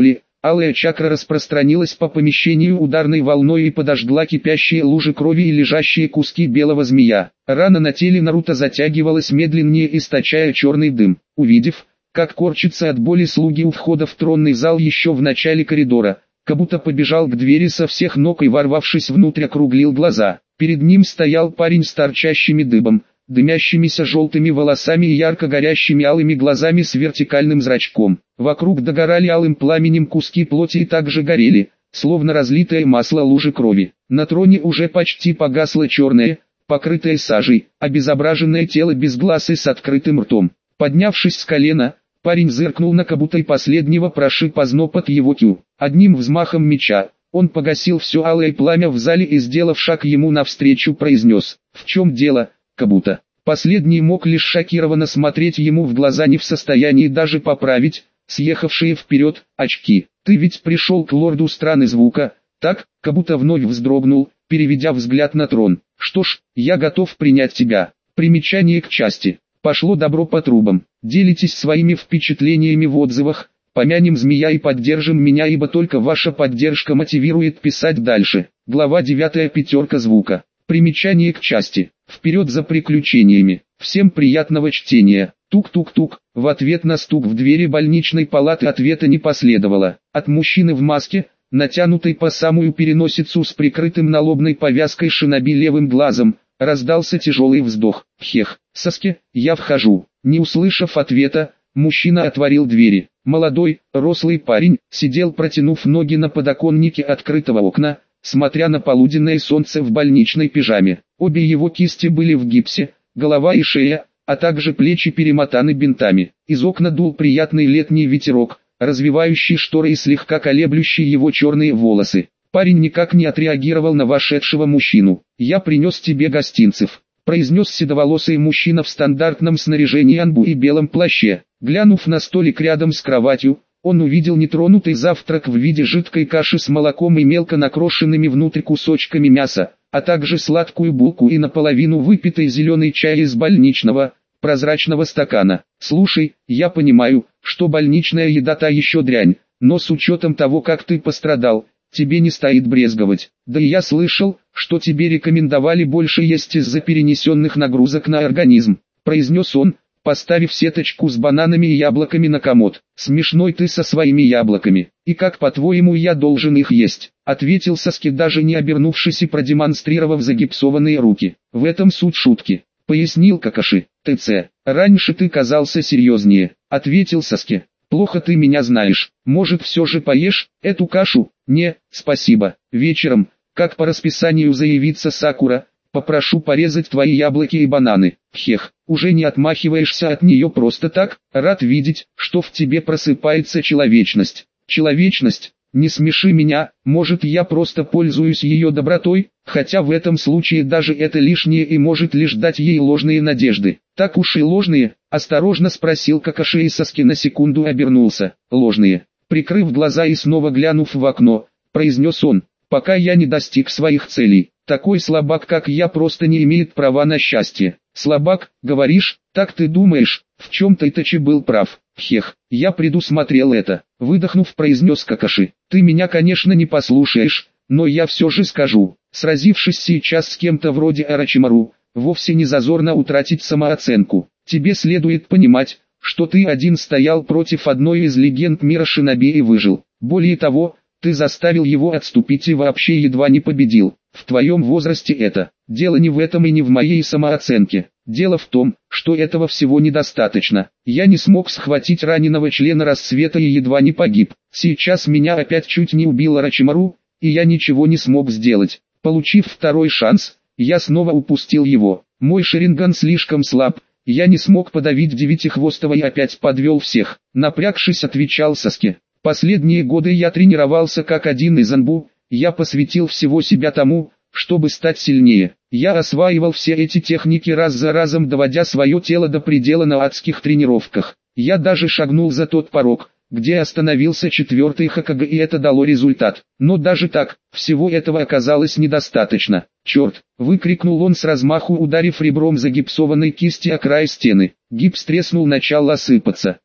Алая чакра распространилась по помещению ударной волной и подожгла кипящие лужи крови и лежащие куски белого змея. Рана на теле Наруто затягивалась медленнее, источая черный дым. Увидев, как корчится от боли слуги у входа в тронный зал еще в начале коридора, Кабуто побежал к двери со всех ног и, ворвавшись внутрь, округлил глаза. Перед ним стоял парень с торчащими дыбом, дымящимися желтыми волосами и ярко горящими алыми глазами с вертикальным зрачком. Вокруг догорали алым пламенем куски плоти и также горели, словно разлитое масло, лужи крови. На троне уже почти погасло черное, покрытое сажей, обезображенное тело без глаз и с открытым ртом. Поднявшись с колена, парень зыркнул на Кабуто и последнего прошиб озноб от его кю. Одним взмахом меча он погасил все алое пламя в зале и, сделав шаг ему навстречу, произнес: «В чем дело, Кабуто?» Последний мог лишь шокированно смотреть ему в глаза, не в состоянии даже поправить съехавшие вперед очки. «Ты ведь пришел к лорду страны звука, так?» Кабуто вновь вздрогнул, переведя взгляд на трон. «Что ж, я готов принять тебя». Примечание к части. Пошло добро по трубам. Делитесь своими впечатлениями в отзывах, помянем змея и поддержим меня, ибо только ваша поддержка мотивирует писать дальше. Глава девятая. Пятерка звука. Примечание к части. Вперед за приключениями. Всем приятного чтения. Тук-тук-тук. В ответ на стук в двери больничной палаты ответа не последовало. От мужчины в маске, натянутой по самую переносицу с прикрытым налобной повязкой шиноби левым глазом, раздался тяжелый вздох. «Хех, Саске, я вхожу». Не услышав ответа, мужчина отворил двери. Молодой, рослый парень сидел, протянув ноги на подоконнике открытого окна, смотря на полуденное солнце в больничной пижаме. Обе его кисти были в гипсе, голова и шея, а также плечи перемотаны бинтами. Из окна дул приятный летний ветерок, развивающий шторы и слегка колеблющий его черные волосы. Парень никак не отреагировал на вошедшего мужчину. «Я принес тебе гостинцев», — произнес седоволосый мужчина в стандартном снаряжении анбу и белом плаще. Глянув на столик рядом с кроватью, он увидел нетронутый завтрак в виде жидкой каши с молоком и мелко накрошенными внутрь кусочками мяса, а также сладкую булку и наполовину выпитый зеленый чай из больничного, прозрачного стакана. «Слушай, я понимаю, что больничная еда та еще дрянь, но с учетом того, как ты пострадал, тебе не стоит брезговать. Да и я слышал, что тебе рекомендовали больше есть из-за перенесенных нагрузок на организм», — произнес он, поставив сеточку с бананами и яблоками на комод. «Смешной ты со своими яблоками. И как, по-твоему, я должен их есть?» — ответил Саски, даже не обернувшись и продемонстрировав загипсованные руки. «В этом суть шутки», — пояснил Какаши. «ТЦ, раньше ты казался серьезнее», — ответил Саски. «Плохо ты меня знаешь. Может, все же поешь эту кашу?» «Не, спасибо. Вечером, как по расписанию заявится Сакура, попрошу порезать твои яблоки и бананы». «Хех, уже не отмахиваешься от нее просто так? Рад видеть, что в тебе просыпается человечность». «Человечность? Не смеши меня, может, я просто пользуюсь ее добротой, хотя в этом случае даже это лишнее и может лишь дать ей ложные надежды». «Так уж и ложные?» — осторожно спросил Какаши, и Саски на секунду обернулся. «Ложные». Прикрыв глаза и снова глянув в окно, произнес он: «Пока я не достиг своих целей, такой слабак, как я, просто не имеет права на счастье». «Слабак, говоришь? Так ты думаешь?» В чем-то Итачи был прав. «Хех, я предусмотрел это», — выдохнув, произнес Какаши. «Ты меня, конечно, не послушаешь, но я все же скажу. Сразившись сейчас с кем-то вроде Орочимару, вовсе не зазорно утратить самооценку. Тебе следует понимать, что ты один стоял против одной из легенд мира шиноби и выжил. Более того, ты заставил его отступить и вообще едва не победил. В твоем возрасте это. Дело не в этом и не в моей самооценке. Дело в том, что этого всего недостаточно. Я не смог схватить раненого члена Рассвета и едва не погиб. Сейчас меня опять чуть не убил Орочимару, и я ничего не смог сделать. Получив второй шанс, я снова упустил его. Мой шаринган слишком слаб, я не смог подавить девятихвостого и опять подвел всех. Напрягшись, отвечал Саски. Последние годы я тренировался как один из анбу, я посвятил всего себя тому, чтобы стать сильнее. Я осваивал все эти техники раз за разом, доводя свое тело до предела на адских тренировках. Я даже шагнул за тот порог, где остановился четвертый Хокаге, и это дало результат. Но даже так, всего этого оказалось недостаточно. «Черт!» — выкрикнул он с размаху, ударив ребром загипсованной кисти о край стены. Гипс треснул, начал осыпаться.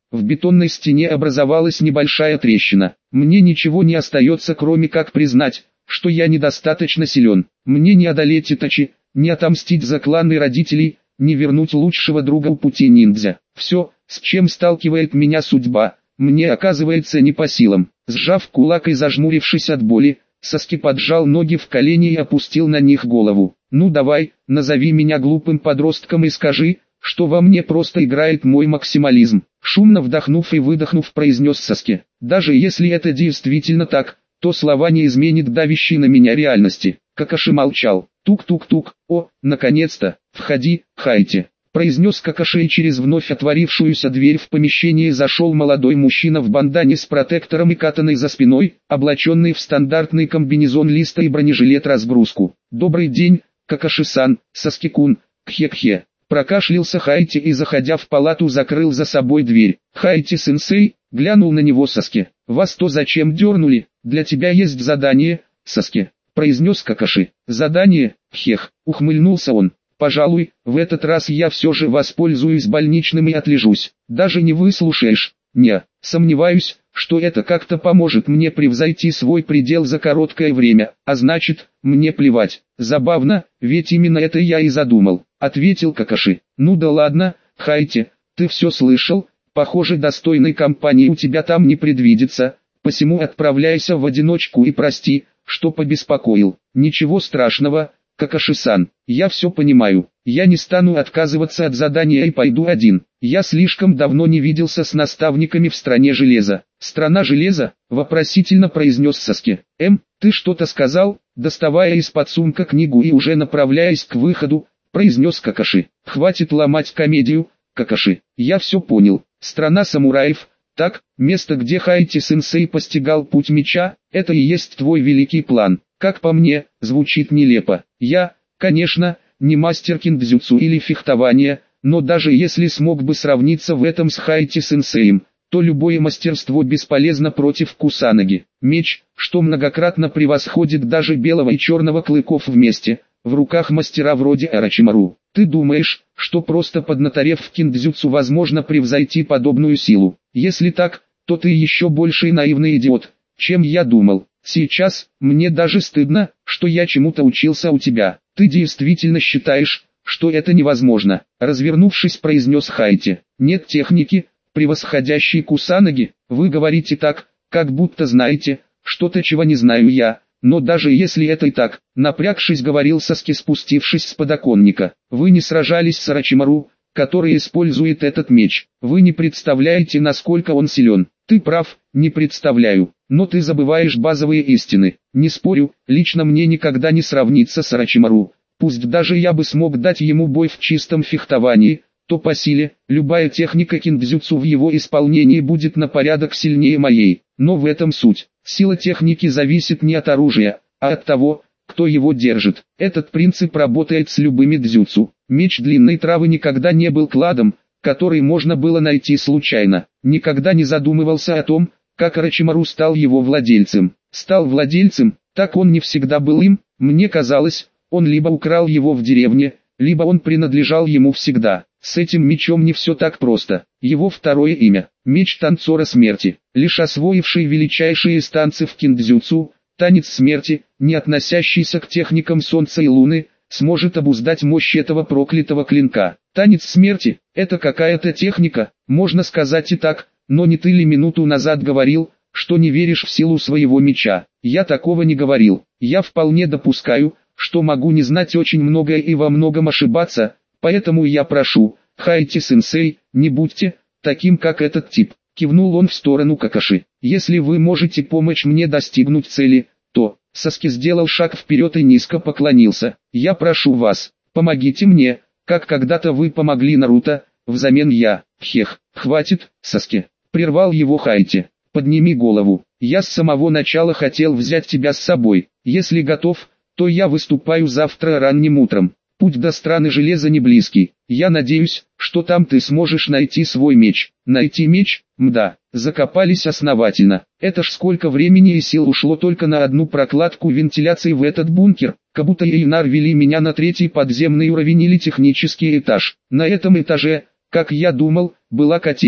В бетонной стене образовалась небольшая трещина. Мне ничего не остается, кроме как признать, что я недостаточно силен. Мне не одолеть Итачи, не отомстить за кланы родителей, не вернуть лучшего друга у пути ниндзя. Все, с чем сталкивает меня судьба, мне оказывается не по силам. Сжав кулак и зажмурившись от боли, Саски поджал ноги в колени и опустил на них голову. «Ну давай, назови меня глупым подростком и скажи, что во мне просто играет мой максимализм». Шумно вдохнув и выдохнув, произнес Саски. «Даже если это действительно так, то слова не изменит давящей на меня реальности». Какаши молчал. «Тук-тук-тук, о, наконец-то, входи, Хайти», произнес Какаши, и через вновь отворившуюся дверь в помещение зашел молодой мужчина в бандане с протектором и катаной за спиной, облаченный в стандартный комбинезон листа и бронежилет-разгрузку. «Добрый день, Какаши-сан, Саски-кун, кхе-кхе». Прокашлялся Хайти и, заходя в палату, закрыл за собой дверь. «Хайти-сенсей», глянул на него Саски. «Вас то зачем дернули? Для тебя есть задание, Саски», произнес Какаши. «Задание? Хех», ухмыльнулся он. «Пожалуй, в этот раз я все же воспользуюсь больничным и отлежусь. Даже не выслушаешь?» «Не, сомневаюсь, что это как-то поможет мне превзойти свой предел за короткое время, а значит, мне плевать». «Забавно, ведь именно это я и задумал», ответил Какаши. «Ну да ладно, Хайти, ты все слышал, похоже, достойной компании у тебя там не предвидится, посему отправляйся в одиночку и прости, что побеспокоил». «Ничего страшного, Какаши-сан, я все понимаю, я не стану отказываться от задания и пойду один. Я слишком давно не виделся с наставниками в стране железа». «Страна железа?» — вопросительно произнес Саски. «Эм, ты что-то сказал?» Доставая из-под сумка книгу и уже направляясь к выходу, произнес Какаши. «Хватит ломать комедию, Какаши, я все понял. Страна самураев, так, место, где Хайти-сенсей постигал путь меча, это и есть твой великий план. Как по мне, звучит нелепо. Я, конечно, не мастер киндзюцу или фехтования, но даже если смог бы сравниться в этом с Хайти-сенсеем, то любое мастерство бесполезно против Кусанаги. Меч, что многократно превосходит даже белого и черного клыков вместе, в руках мастера вроде Орочимару. Ты думаешь, что просто поднаторев в киндзюцу возможно превзойти подобную силу? Если так, то ты еще больший наивный идиот, чем я думал. Сейчас, мне даже стыдно, что я чему-то учился у тебя. Ты действительно считаешь, что это невозможно?» Развернувшись, произнес Хайти. «Нет техники, превосходящей Кусанаги. Вы говорите так, как будто знаете, что-то, чего не знаю я. Но даже если это и так», напрягшись, говорил Саски, спустившись с подоконника. «Вы не сражались с Орочимару, который использует этот меч. Вы не представляете, насколько он силен». «Ты прав, не представляю, но ты забываешь базовые истины. Не спорю, лично мне никогда не сравниться с Орочимару. Пусть даже я бы смог дать ему бой в чистом фехтовании, то по силе, любая техника киндзюцу в его исполнении будет на порядок сильнее моей. Но в этом суть. Сила техники зависит не от оружия, а от того, кто его держит. Этот принцип работает с любыми дзюцу. Меч длинной травы никогда не был кладом, который можно было найти случайно. Никогда не задумывался о том, как Орочимару стал его владельцем. Стал владельцем, так он не всегда был им. Мне казалось, он либо украл его в деревне, либо он принадлежал ему всегда. С этим мечом не все так просто. Его второе имя – меч танцора смерти. Лишь освоивший величайшие из танцев киндзюцу, танец смерти, не относящийся к техникам солнца и луны, сможет обуздать мощь этого проклятого клинка. Танец смерти – это какая-то техника, можно сказать и так, но не ты ли минуту назад говорил, что не веришь в силу своего меча? Я такого не говорил. Я вполне допускаю, что могу не знать очень многое и во многом ошибаться, поэтому я прошу, Хайти-сенсей, не будьте таким, как этот тип. Кивнул он в сторону Какаши. Если вы можете помочь мне достигнуть цели, то... Саски сделал шаг вперед и низко поклонился. Я прошу вас, помогите мне, как когда-то вы помогли Наруто, взамен я. Хех, хватит, Саски. Прервал его Хайти. Подними голову. Я с самого начала хотел взять тебя с собой. Если готов, то я выступаю завтра ранним утром. Путь до страны железа не близкий. Я надеюсь, что там ты сможешь найти свой меч. Найти меч? Мда. Закопались основательно. Это ж сколько времени и сил ушло только на одну прокладку вентиляции в этот бункер. Как будто Эйнар вели меня на третий подземный уровень или технический этаж. На этом этаже, как я думал, была котельная,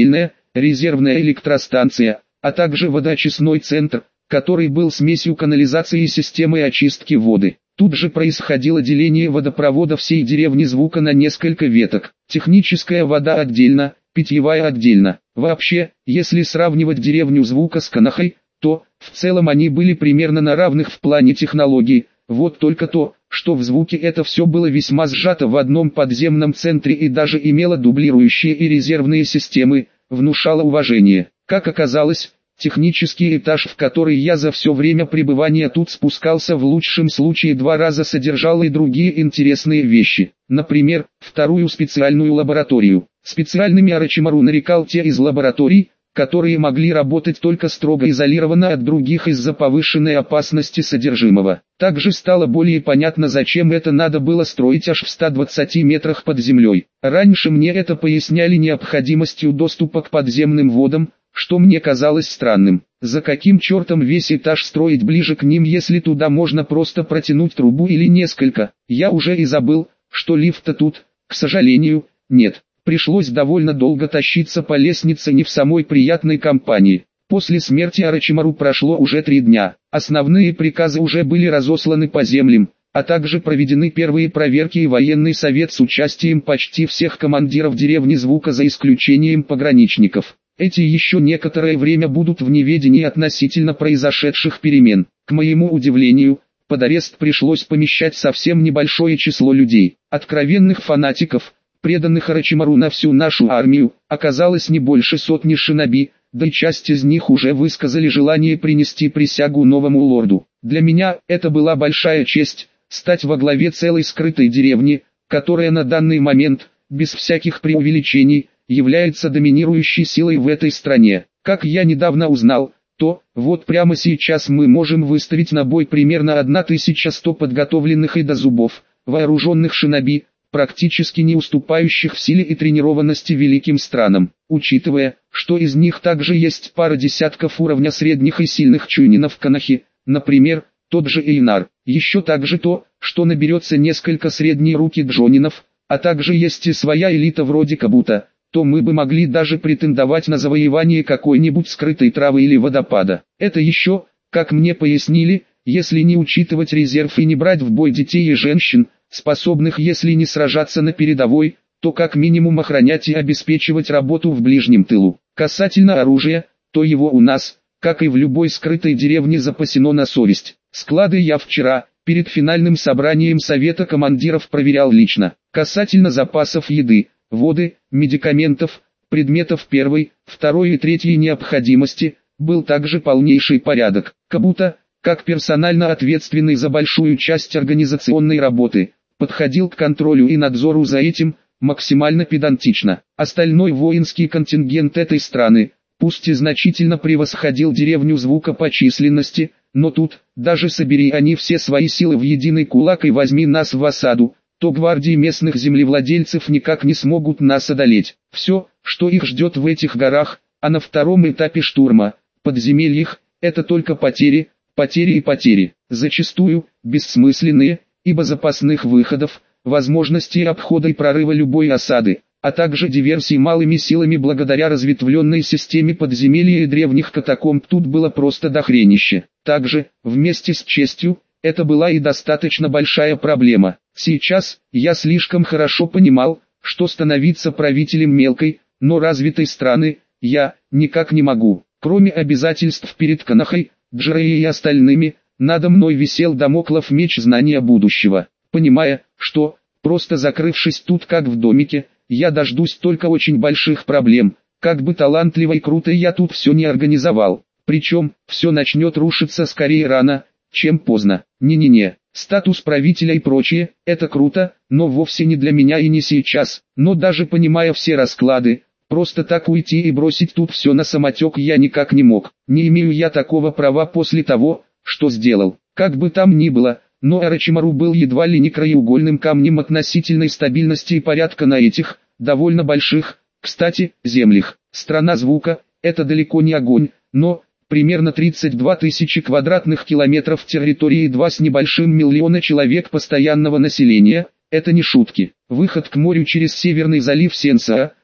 резервная электростанция, а также водоочистной центр, который был смесью канализации и системы очистки воды. Тут же происходило деление водопровода всей деревни Звука на несколько веток. Техническая вода отдельно, питьевая отдельно. Вообще, если сравнивать деревню Звука с Канахой, то, в целом они были примерно на равных в плане технологий. Вот только то, что в Звуке это все было весьма сжато в одном подземном центре и даже имело дублирующие и резервные системы, внушало уважение. Как оказалось, технический этаж, в который я за все время пребывания тут спускался в лучшем случае два раза, содержал и другие интересные вещи. Например, вторую специальную лабораторию. Специальными Орочимару нарекал те из лабораторий, которые могли работать только строго изолированно от других из-за повышенной опасности содержимого. Также стало более понятно, зачем это надо было строить аж в ста двадцати метрах под землей. Раньше мне это поясняли необходимостью доступа к подземным водам, что мне казалось странным. За каким чертом весь этаж строить ближе к ним, если туда можно просто протянуть трубу или несколько? Я уже и забыл, что лифта тут, к сожалению, нет. Пришлось довольно долго тащиться по лестнице не в самой приятной компании. После смерти Орочимару прошло уже три дня. Основные приказы уже были разосланы по землям, а также проведены первые проверки и военный совет с участием почти всех командиров деревни Звука за исключением пограничников. Эти еще некоторое время будут в неведении относительно произошедших перемен. К моему удивлению, под арест пришлось помещать совсем небольшое число людей. Откровенных фанатиков, преданных Орочимару на всю нашу армию, оказалось не больше сотни шиноби, да и часть из них уже высказали желание принести присягу новому лорду. Для меня это была большая честь, стать во главе целой скрытой деревни, которая на данный момент, без всяких преувеличений, является доминирующей силой в этой стране. Как я недавно узнал, то, вот прямо сейчас мы можем выставить на бой примерно тысяча сто подготовленных и до зубов, вооруженных шиноби, практически не уступающих в силе и тренированности великим странам. Учитывая, что из них также есть пара десятков уровня средних и сильных чуйнинов Канахи, например, тот же Эйнар. Еще также то, что наберется несколько средней руки джонинов, а также есть и своя элита вроде Кабута, то мы бы могли даже претендовать на завоевание какой-нибудь скрытой травы или водопада. Это еще, как мне пояснили, если не учитывать резерв и не брать в бой детей и женщин, способных если не сражаться на передовой, то как минимум охранять и обеспечивать работу в ближнем тылу. Касательно оружия, то его у нас, как и в любой скрытой деревне, запасено на совесть. Склады я вчера, перед финальным собранием совета командиров, проверял лично. Касательно запасов еды, воды, медикаментов, предметов первой, второй и третьей необходимости, был также полнейший порядок. Кабута, как персонально ответственный за большую часть организационной работы, подходил к контролю и надзору за этим максимально педантично. Остальной воинский контингент этой страны, пусть и значительно превосходил деревню Звука по численности, но тут, даже собери они все свои силы в единый кулак и возьми нас в осаду, то гвардии местных землевладельцев никак не смогут нас одолеть. Все, что их ждет в этих горах, а на втором этапе штурма, подземельях, это только потери, потери и потери, зачастую бессмысленные, ибо запасных выходов, возможностей обхода и прорыва любой осады, а также диверсий малыми силами благодаря разветвленной системе подземелья и древних катакомб тут было просто дохренище. Также, вместе с честью, это была и достаточно большая проблема. Сейчас, я слишком хорошо понимал, что становиться правителем мелкой, но развитой страны, я, никак не могу. Кроме обязательств перед Канахой, Джереей и остальными, надо мной висел дамоклов меч знания будущего. Понимая, что, просто закрывшись тут как в домике, я дождусь только очень больших проблем, как бы талантливо и круто я тут все не организовал. Причем, все начнет рушиться скорее рано, чем поздно. Не-не-не, статус правителя и прочее, это круто, но вовсе не для меня и не сейчас. Но даже понимая все расклады, просто так уйти и бросить тут все на самотек я никак не мог. Не имею я такого права после того, что сделал. Как бы там ни было, но Орочимару был едва ли не краеугольным камнем относительной стабильности и порядка на этих, довольно больших, кстати, землях. Страна Звука, это далеко не огонь, но примерно тридцать две тысячи квадратных километров территории и два с небольшим миллиона человек постоянного населения, это не шутки. Выход к морю через Северный залив Сенсаа,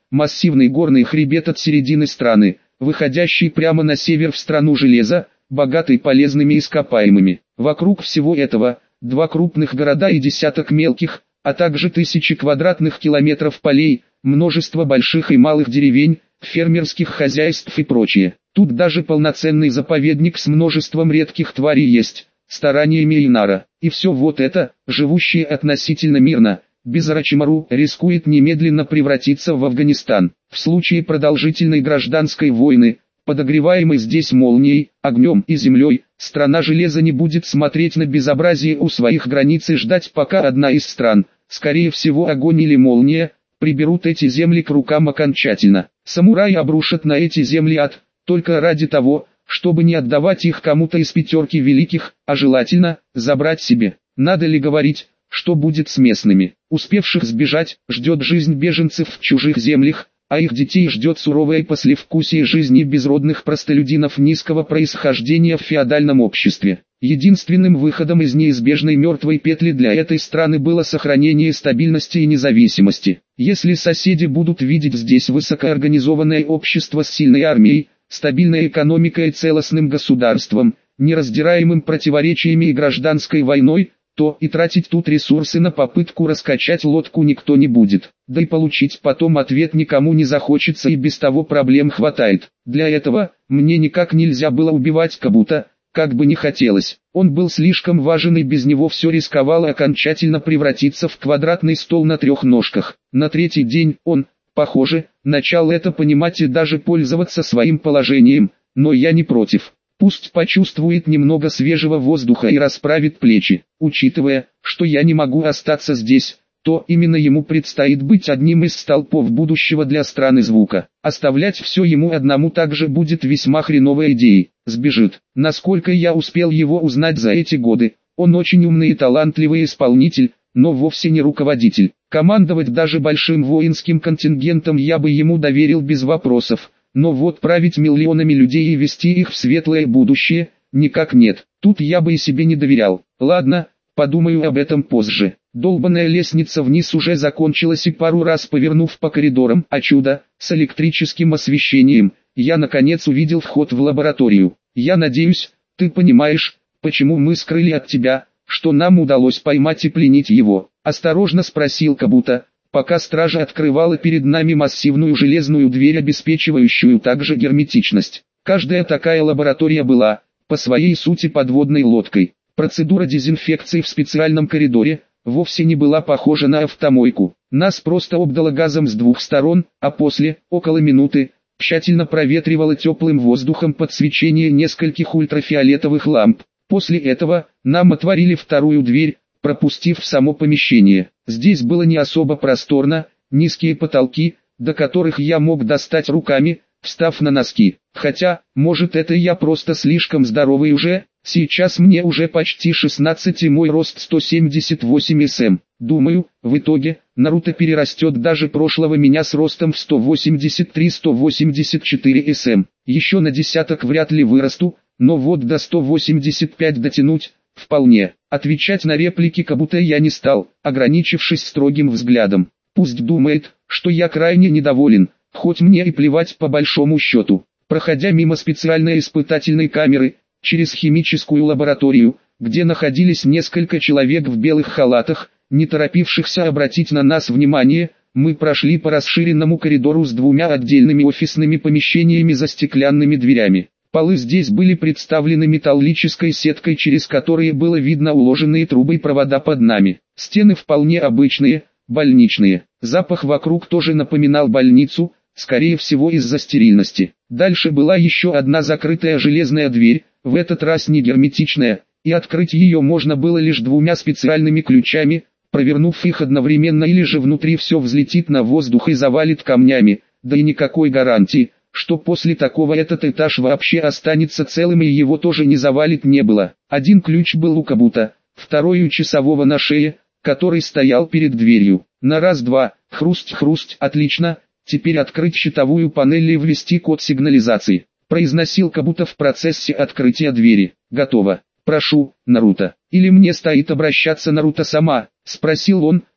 массивный горный хребет от середины страны, выходящий прямо на север в страну железа, богатой полезными ископаемыми. Вокруг всего этого, два крупных города и десяток мелких, а также тысячи квадратных километров полей, множество больших и малых деревень, фермерских хозяйств и прочее. Тут даже полноценный заповедник с множеством редких тварей есть, стараниями Инара. И все вот это, живущее относительно мирно, без Орочимару, рискует немедленно превратиться в Афганистан. В случае продолжительной гражданской войны, подогреваемой здесь молнией, огнем и землей, страна железа не будет смотреть на безобразие у своих границ и ждать, пока одна из стран, скорее всего огонь или молния, приберут эти земли к рукам окончательно. Самураи обрушат на эти земли ад, только ради того, чтобы не отдавать их кому-то из пятерки великих, а желательно, забрать себе. Надо ли говорить, что будет с местными, успевших сбежать, ждет жизнь беженцев в чужих землях, а их детей ждет суровое послевкусие жизни безродных простолюдинов низкого происхождения в феодальном обществе. Единственным выходом из неизбежной мертвой петли для этой страны было сохранение стабильности и независимости. Если соседи будут видеть здесь высокоорганизованное общество с сильной армией, стабильной экономикой и целостным государством, нераздираемым противоречиями и гражданской войной, то и тратить тут ресурсы на попытку раскачать лодку никто не будет. Да и получить потом ответ никому не захочется, и без того проблем хватает. Для этого, мне никак нельзя было убивать Кабута, как бы не хотелось. Он был слишком важен, и без него все рисковало окончательно превратиться в квадратный стол на трех ножках. На третий день он, похоже, начал это понимать и даже пользоваться своим положением, но я не против. Пусть почувствует немного свежего воздуха и расправит плечи. Учитывая, что я не могу остаться здесь, то именно ему предстоит быть одним из столпов будущего для страны звука. Оставлять все ему одному также будет весьма хреновой идеей. Сбежит. Насколько я успел его узнать за эти годы, он очень умный и талантливый исполнитель, но вовсе не руководитель. Командовать даже большим воинским контингентом я бы ему доверил без вопросов. Но вот править миллионами людей и вести их в светлое будущее, никак нет. Тут я бы и себе не доверял. Ладно, подумаю об этом позже. Долбаная лестница вниз уже закончилась, и пару раз повернув по коридорам, а чудо, с электрическим освещением, я наконец увидел вход в лабораторию. Я надеюсь, ты понимаешь, почему мы скрыли от тебя, что нам удалось поймать и пленить его. Осторожно спросил Кабута, пока стража открывала перед нами массивную железную дверь, обеспечивающую также герметичность. Каждая такая лаборатория была, по своей сути, подводной лодкой. Процедура дезинфекции в специальном коридоре вовсе не была похожа на автомойку. Нас просто обдало газом с двух сторон, а после, около минуты, тщательно проветривало теплым воздухом под свечение нескольких ультрафиолетовых ламп. После этого, нам отворили вторую дверь, пропустив в само помещение. Здесь было не особо просторно, низкие потолки, до которых я мог достать руками, встав на носки. Хотя, может, это я просто слишком здоровый уже, сейчас мне уже почти шестнадцать и мой рост сто семьдесят восемь сантиметров. Думаю, в итоге, Наруто перерастет даже прошлого меня с ростом в сто восемьдесят три — сто восемьдесят четыре сантиметра. Еще на десяток вряд ли вырасту, но вот до сто восемьдесят пять дотянуть – вполне. Отвечать на реплики Кабута я не стал, ограничившись строгим взглядом. Пусть думает, что я крайне недоволен, хоть мне и плевать по большому счету. Проходя мимо специальной испытательной камеры, через химическую лабораторию, где находились несколько человек в белых халатах, не торопившихся обратить на нас внимание, мы прошли по расширенному коридору с двумя отдельными офисными помещениями за стеклянными дверями. Полы здесь были представлены металлической сеткой, через которые было видно уложенные трубы и провода под нами. Стены вполне обычные, больничные. Запах вокруг тоже напоминал больницу, скорее всего из-за стерильности. Дальше была еще одна закрытая железная дверь, в этот раз не герметичная, и открыть ее можно было лишь двумя специальными ключами, провернув их одновременно, или же внутри все взлетит на воздух и завалит камнями, да и никакой гарантии, что после такого этот этаж вообще останется целым и его тоже не завалит, не было. Один ключ был у Кабута, второй у часового на шее, который стоял перед дверью. На раз-два, хрусть-хрусть, отлично, теперь открыть щитовую панель и ввести код сигнализации. Произносил Кабута в процессе открытия двери. Готово. Прошу, Наруто. Или мне стоит обращаться Наруто сама, спросил он,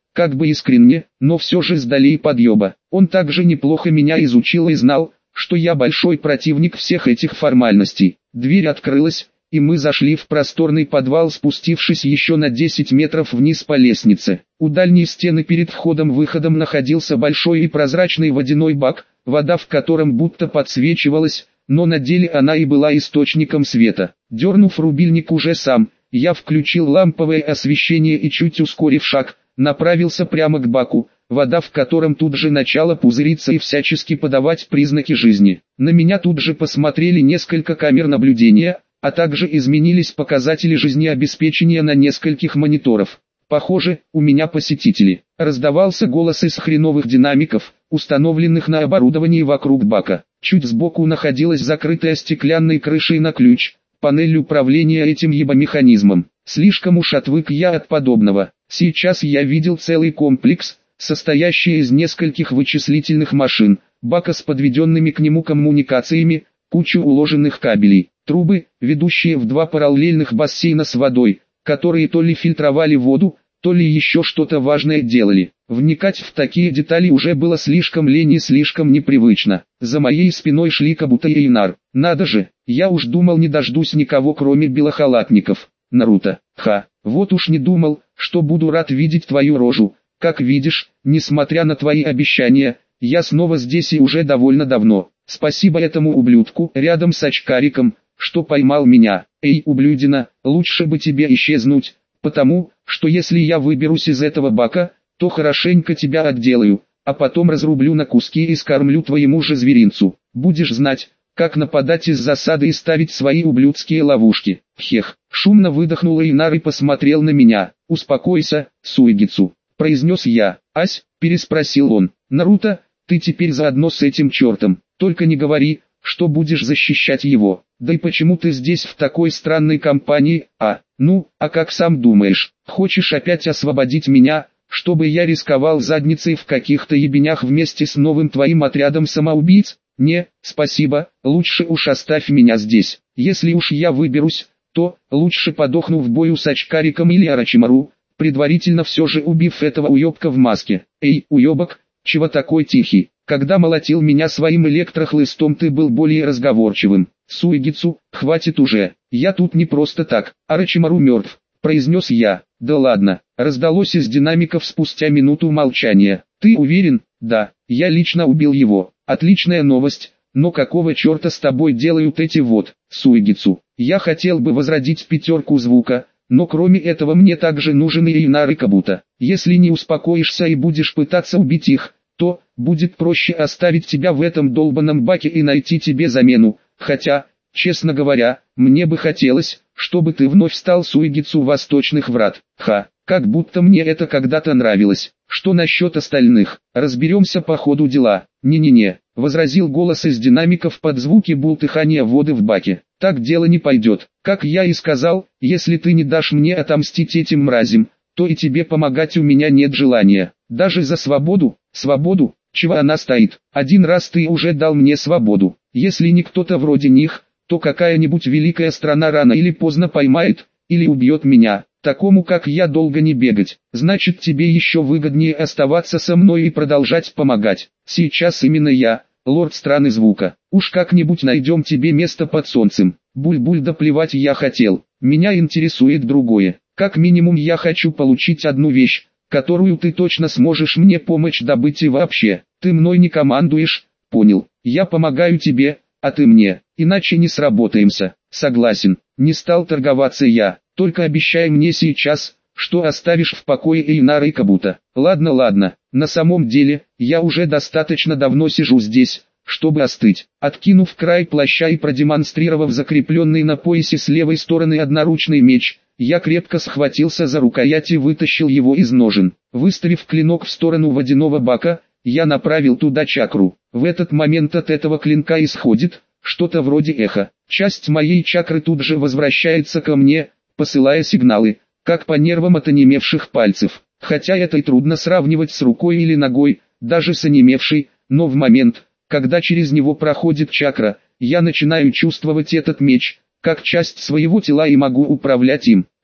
как бы искренне, но все же с долей подъеба. Он также неплохо меня изучил и знал, что я большой противник всех этих формальностей. Дверь открылась, и мы зашли в просторный подвал, спустившись еще на десять метров вниз по лестнице. У дальней стены перед входом-выходом находился большой и прозрачный водяной бак, вода в котором будто подсвечивалась, но на деле она и была источником света. Дернув рубильник уже сам, я включил ламповое освещение и, чуть ускорив шаг, направился прямо к баку, вода в котором тут же начала пузыриться и всячески подавать признаки жизни. На меня тут же посмотрели несколько камер наблюдения, а также изменились показатели жизнеобеспечения на нескольких мониторов. Похоже, у меня посетители. Раздавался голос из хреновых динамиков, установленных на оборудовании вокруг бака. Чуть сбоку находилась закрытая стеклянной крышей на ключ, панель управления этим ебамеханизмом. Слишком уж отвык я от подобного. Сейчас я видел целый комплекс, состоящий из нескольких вычислительных машин, бака с подведенными к нему коммуникациями, кучу уложенных кабелей, трубы, ведущие в два параллельных бассейна с водой, которые то ли фильтровали воду, то ли еще что-то важное делали. Вникать в такие детали уже было слишком лень и слишком непривычно. За моей спиной шли Кабуто и Эйнар. Надо же, я уж думал, не дождусь никого кроме белохалатников. Наруто, ха, вот уж не думал, что буду рад видеть твою рожу. Как видишь, несмотря на твои обещания, я снова здесь и уже довольно давно. Спасибо этому ублюдку рядом с очкариком, что поймал меня. Эй, ублюдина, лучше бы тебе исчезнуть, потому, что если я выберусь из этого бака, то хорошенько тебя отделаю, а потом разрублю на куски и скормлю твоему же зверинцу. Будешь знать, как нападать из засады и ставить свои ублюдские ловушки. Хех, шумно выдохнул Эйнар и посмотрел на меня. Успокойся, Суигицу, произнес я. Ась, переспросил он. Наруто, ты теперь заодно с этим чертом, только не говори, что будешь защищать его. Да и почему ты здесь в такой странной компании, а? Ну, а как сам думаешь, хочешь опять освободить меня, чтобы я рисковал задницей в каких-то ебенях вместе с новым твоим отрядом самоубийц? Не, спасибо, лучше уж оставь меня здесь. Если уж я выберусь, то лучше подохну в бою с очкариком или Орочимару, предварительно все же убив этого уебка в маске. Эй, уебок, чего такой тихий? Когда молотил меня своим электрохлыстом, ты был более разговорчивым. Суигицу, хватит уже, я тут не просто так, Орочимару мертв, произнес я. Да ладно, раздалось из динамиков спустя минуту молчания. Ты уверен? Да, я лично убил его. Отличная новость, но какого черта с тобой делают эти вот, Суигицу? Я хотел бы возродить пятерку звука, но кроме этого мне также нужен и Эйнар и Кабуто. Если не успокоишься и будешь пытаться убить их, то будет проще оставить тебя в этом долбанном баке и найти тебе замену. Хотя, честно говоря, мне бы хотелось, чтобы ты вновь стал Суигицу Восточных Врат. Ха, как будто мне это когда-то нравилось. Что насчет остальных? Разберемся по ходу дела. Не-не-не, возразил голос из динамиков под звуки бултыхания воды в баке. Так дело не пойдет. Как я и сказал, если ты не дашь мне отомстить этим мразям, то и тебе помогать у меня нет желания. Даже за свободу, свободу, чего она стоит. Один раз ты уже дал мне свободу. Если не кто-то вроде них, то какая-нибудь великая страна рано или поздно поймает, или убьет меня. Такому как я долго не бегать. Значит, тебе еще выгоднее оставаться со мной и продолжать помогать. Сейчас именно я, лорд страны звука. Уж как-нибудь найдем тебе место под солнцем. Буль-буль, да плевать я хотел. Меня интересует другое. Как минимум я хочу получить одну вещь, которую ты точно сможешь мне помочь добыть, и вообще, ты мной не командуешь, понял? Я помогаю тебе, а ты мне, иначе не сработаемся. Согласен, не стал торговаться я, только обещай мне сейчас, что оставишь в покое Эйнара и Кабуто. Ладно, ладно, на самом деле, я уже достаточно давно сижу здесь, чтобы остыть. Откинув край плаща и продемонстрировав закрепленный на поясе с левой стороны одноручный меч, я крепко схватился за рукоять и вытащил его из ножен. Выставив клинок в сторону водяного бака, я направил туда чакру. В этот момент от этого клинка исходит что-то вроде эха. Часть моей чакры тут же возвращается ко мне, посылая сигналы, как по нервам от онемевших пальцев. Хотя это и трудно сравнивать с рукой или ногой, даже с онемевшей, но в момент, когда через него проходит чакра, я начинаю чувствовать этот меч, как часть своего тела и могу управлять им.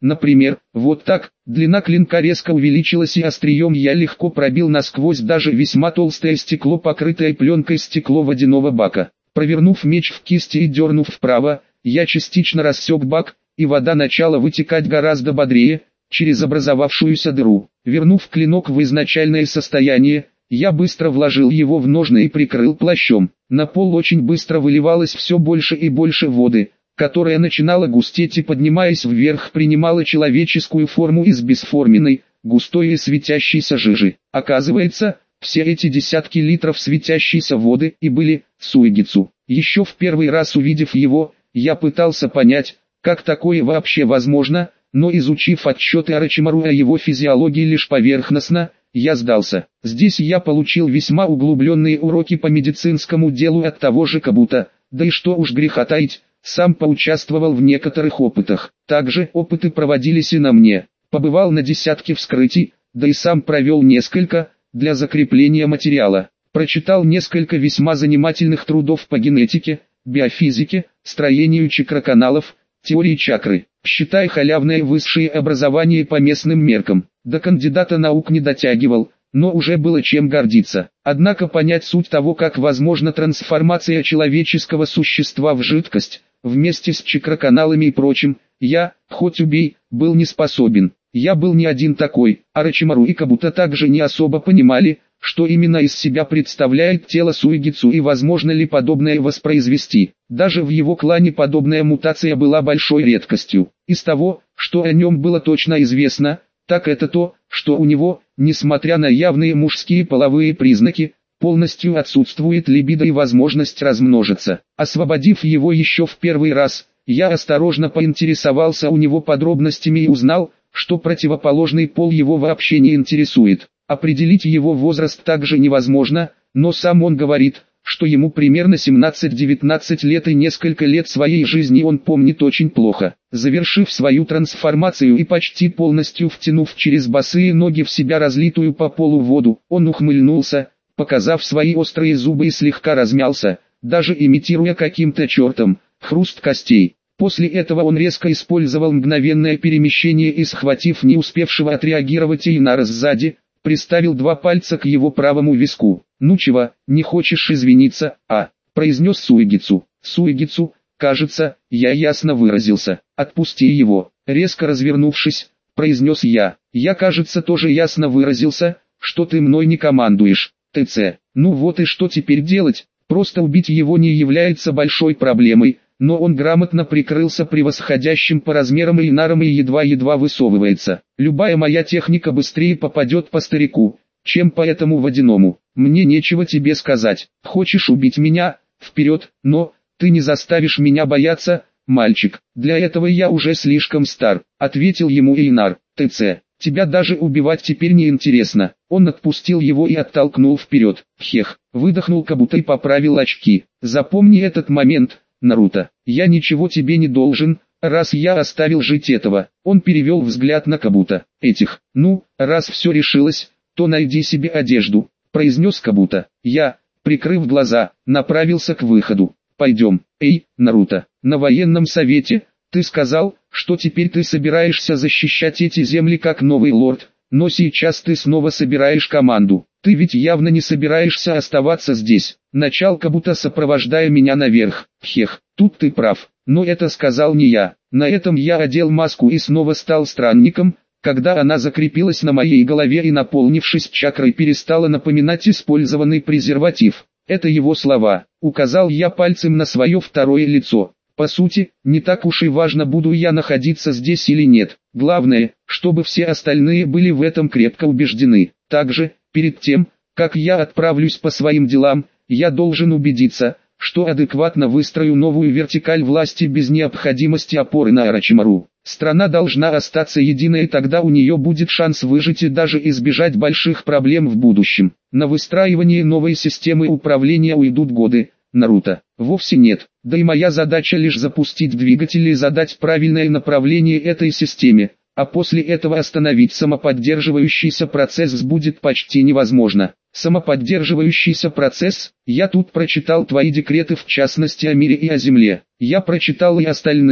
Например, вот так, длина клинка резко увеличилась и острием я легко пробил насквозь даже весьма толстое стекло, покрытое пленкой стекло водяного бака. Провернув меч в кисти и дернув вправо, я частично рассек бак, и вода начала вытекать гораздо бодрее, через образовавшуюся дыру. Вернув клинок в изначальное состояние, я быстро вложил его в ножны и прикрыл плащом. На пол очень быстро выливалось все больше и больше воды, которая начинала густеть и, поднимаясь вверх, принимала человеческую форму из бесформенной, густой и светящейся жижи. Оказывается, все эти десятки литров светящейся воды и были Суигицу. Еще в первый раз увидев его, я пытался понять, как такое вообще возможно, но изучив отчеты Орочимару о его физиологии лишь поверхностно, я сдался. Здесь я получил весьма углубленные уроки по медицинскому делу от того же Кабута, да и что уж греха таить, сам поучаствовал в некоторых опытах. Также опыты проводились и на мне. Побывал на десятке вскрытий, да и сам провел несколько, для закрепления материала. Прочитал несколько весьма занимательных трудов по генетике, биофизике, строению чакроканалов, теории чакры. Считай халявное высшее образование по местным меркам. До кандидата наук не дотягивал, но уже было чем гордиться. Однако понять суть того, как возможна трансформация человеческого существа в жидкость, вместе с чакроканалами и прочим, я, хоть убей, был не способен. Я был не один такой, Орочимару и Кабута также не особо понимали, что именно из себя представляет тело Суигицу и возможно ли подобное воспроизвести. Даже в его клане подобная мутация была большой редкостью. Из того, что о нем было точно известно, так это то, что у него, несмотря на явные мужские половые признаки, полностью отсутствует либидо и возможность размножиться. Освободив его еще в первый раз, я осторожно поинтересовался у него подробностями и узнал, что противоположный пол его вообще не интересует. Определить его возраст также невозможно, но сам он говорит, что ему примерно семнадцать-девятнадцать лет и несколько лет своей жизни он помнит очень плохо. Завершив свою трансформацию и почти полностью втянув через босые ноги в себя разлитую по полу воду, он ухмыльнулся, показав свои острые зубы и слегка размялся, даже имитируя каким-то чертом хруст костей. После этого он резко использовал мгновенное перемещение и, схватив не успевшего отреагировать Эйнара сзади, приставил два пальца к его правому виску. «Ну чего, не хочешь извиниться, а?» – произнес Суигицу. «Суигицу, кажется, я ясно выразился. Отпусти его». Резко развернувшись, произнес я. «Я, кажется, тоже ясно выразился, что ты мной не командуешь, ТЦ. Ну вот и что теперь делать? Просто убить его не является большой проблемой». Но он грамотно прикрылся превосходящим по размерам Эйнаром и едва-едва высовывается. Любая моя техника быстрее попадет по старику, чем по этому водяному. Мне нечего тебе сказать. Хочешь убить меня? Вперед, но ты не заставишь меня бояться, мальчик. Для этого я уже слишком стар, ответил ему Эйнар. ТЦ, тебя даже убивать теперь не интересно. Он отпустил его и оттолкнул вперед. Хех, выдохнул Кабута и поправил очки. Запомни этот момент, Наруто, я ничего тебе не должен, раз я оставил жить этого. Он перевел взгляд на Кабута. Этих, ну, раз все решилось, то найди себе одежду, произнес Кабута. Я, прикрыв глаза, направился к выходу. Пойдем. Эй, Наруто, на военном совете, ты сказал, что теперь ты собираешься защищать эти земли как новый лорд, но сейчас ты снова собираешь команду. Ты ведь явно не собираешься оставаться здесь. Начал Кабута, сопровождая меня наверх. Хех, тут ты прав, но это сказал не я. На этом я одел маску и снова стал странником, когда она закрепилась на моей голове и, наполнившись чакрой, перестала напоминать использованный презерватив. Это его слова. Указал я пальцем на свое второе лицо. По сути, не так уж и важно, буду я находиться здесь или нет. Главное, чтобы все остальные были в этом крепко убеждены. Также, перед тем, как я отправлюсь по своим делам, я должен убедиться, что адекватно выстрою новую вертикаль власти без необходимости опоры на Орочимару. Страна должна остаться единой, и тогда у нее будет шанс выжить и даже избежать больших проблем в будущем. На выстраивание новой системы управления уйдут годы, Наруто. Вовсе нет. Да и моя задача лишь запустить двигатель и задать правильное направление этой системе, а после этого остановить самоподдерживающийся процесс будет почти невозможно. Самоподдерживающийся процесс, я тут прочитал твои декреты, в частности о мире и о земле. Я прочитал и остальные,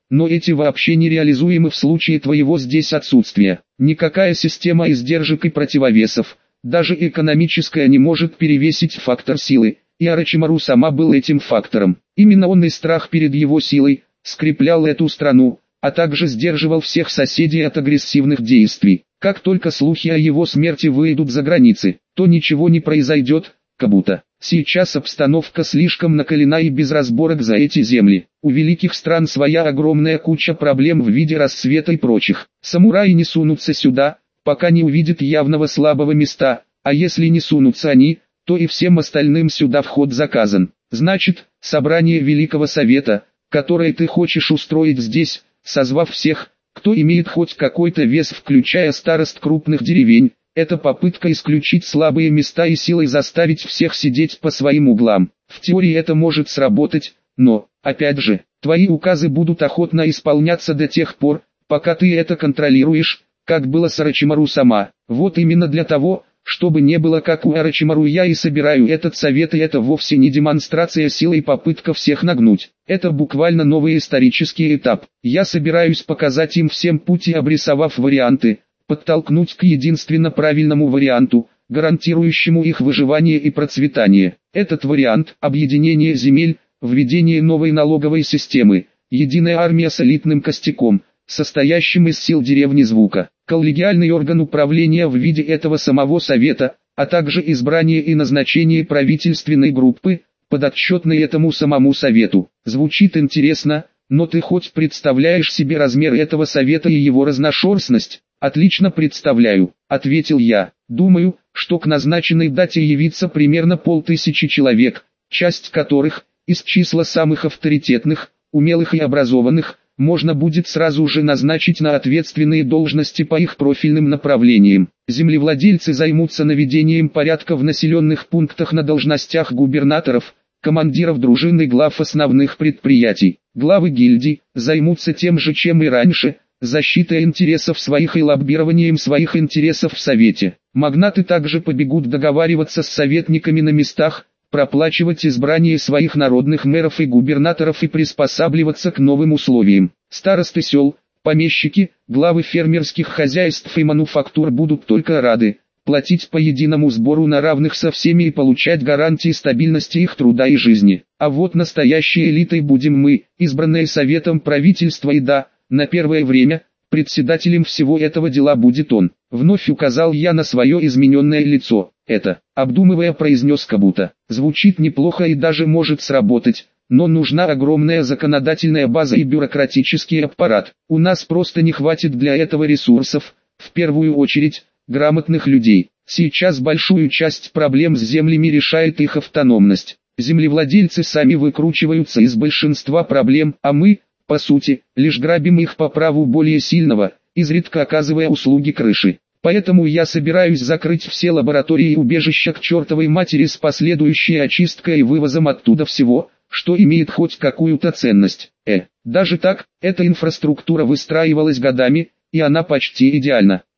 но эти вообще нереализуемы в случае твоего здесь отсутствия. Никакая система издержек и противовесов, даже экономическая, не может перевесить фактор силы, и Орочимару сама был этим фактором. Именно он и страх перед его силой скреплял эту страну, а также сдерживал всех соседей от агрессивных действий. Как только слухи о его смерти выйдут за границы, то ничего не произойдет, Кабута. Сейчас обстановка слишком накалена и без разборок за эти земли. У великих стран своя огромная куча проблем в виде рассвета и прочих. Самураи не сунутся сюда, пока не увидят явного слабого места, а если не сунутся они, то и всем остальным сюда вход заказан. Значит, собрание Великого Совета, которое ты хочешь устроить здесь, созвав всех, кто имеет хоть какой-то вес, включая старост крупных деревень, это попытка исключить слабые места и силой заставить всех сидеть по своим углам. В теории это может сработать, но, опять же, твои указы будут охотно исполняться до тех пор, пока ты это контролируешь, как было с Орочимару сама. Вот именно для того, чтобы не было как у Орочимару, я и собираю этот совет, и это вовсе не демонстрация силы и попытка всех нагнуть. Это буквально новый исторический этап. Я собираюсь показать им всем путь и, обрисовав варианты, подтолкнуть к единственно правильному варианту, гарантирующему их выживание и процветание. Этот вариант – объединение земель, введение новой налоговой системы, единая армия с элитным костяком, состоящим из сил деревни Звука, коллегиальный орган управления в виде этого самого совета, а также избрание и назначение правительственной группы, подотчетной этому самому совету. Звучит интересно, но ты хоть представляешь себе размер этого совета и его разношерстность? «Отлично представляю», — ответил я. «Думаю, что к назначенной дате явится примерно полтысячи человек, часть которых, из числа самых авторитетных, умелых и образованных, можно будет сразу же назначить на ответственные должности по их профильным направлениям. Землевладельцы займутся наведением порядка в населенных пунктах на должностях губернаторов, командиров дружин и глав основных предприятий. Главы гильдий займутся тем же, чем и раньше – защитой интересов своих и лоббированием своих интересов в Совете. Магнаты также побегут договариваться с советниками на местах, проплачивать избрание своих народных мэров и губернаторов и приспосабливаться к новым условиям. Старосты сел, помещики, главы фермерских хозяйств и мануфактур будут только рады платить по единому сбору на равных со всеми и получать гарантии стабильности их труда и жизни. А вот настоящей элитой будем мы, избранные Советом правительства, и да, на первое время, председателем всего этого дела будет он. Вновь указал я на свое измененное лицо. Это, обдумывая, произнес Кабута. Звучит неплохо и даже может сработать, но нужна огромная законодательная база и бюрократический аппарат. У нас просто не хватит для этого ресурсов, в первую очередь, грамотных людей. Сейчас большую часть проблем с землями решает их автономность. Землевладельцы сами выкручиваются из большинства проблем, а мы, по сути, лишь грабим их по праву более сильного, изредка оказывая услуги крыши. Поэтому я собираюсь закрыть все лаборатории и убежища к чертовой матери с последующей очисткой и вывозом оттуда всего, что имеет хоть какую-то ценность. Э, даже так, эта инфраструктура выстраивалась годами, и она почти идеальна.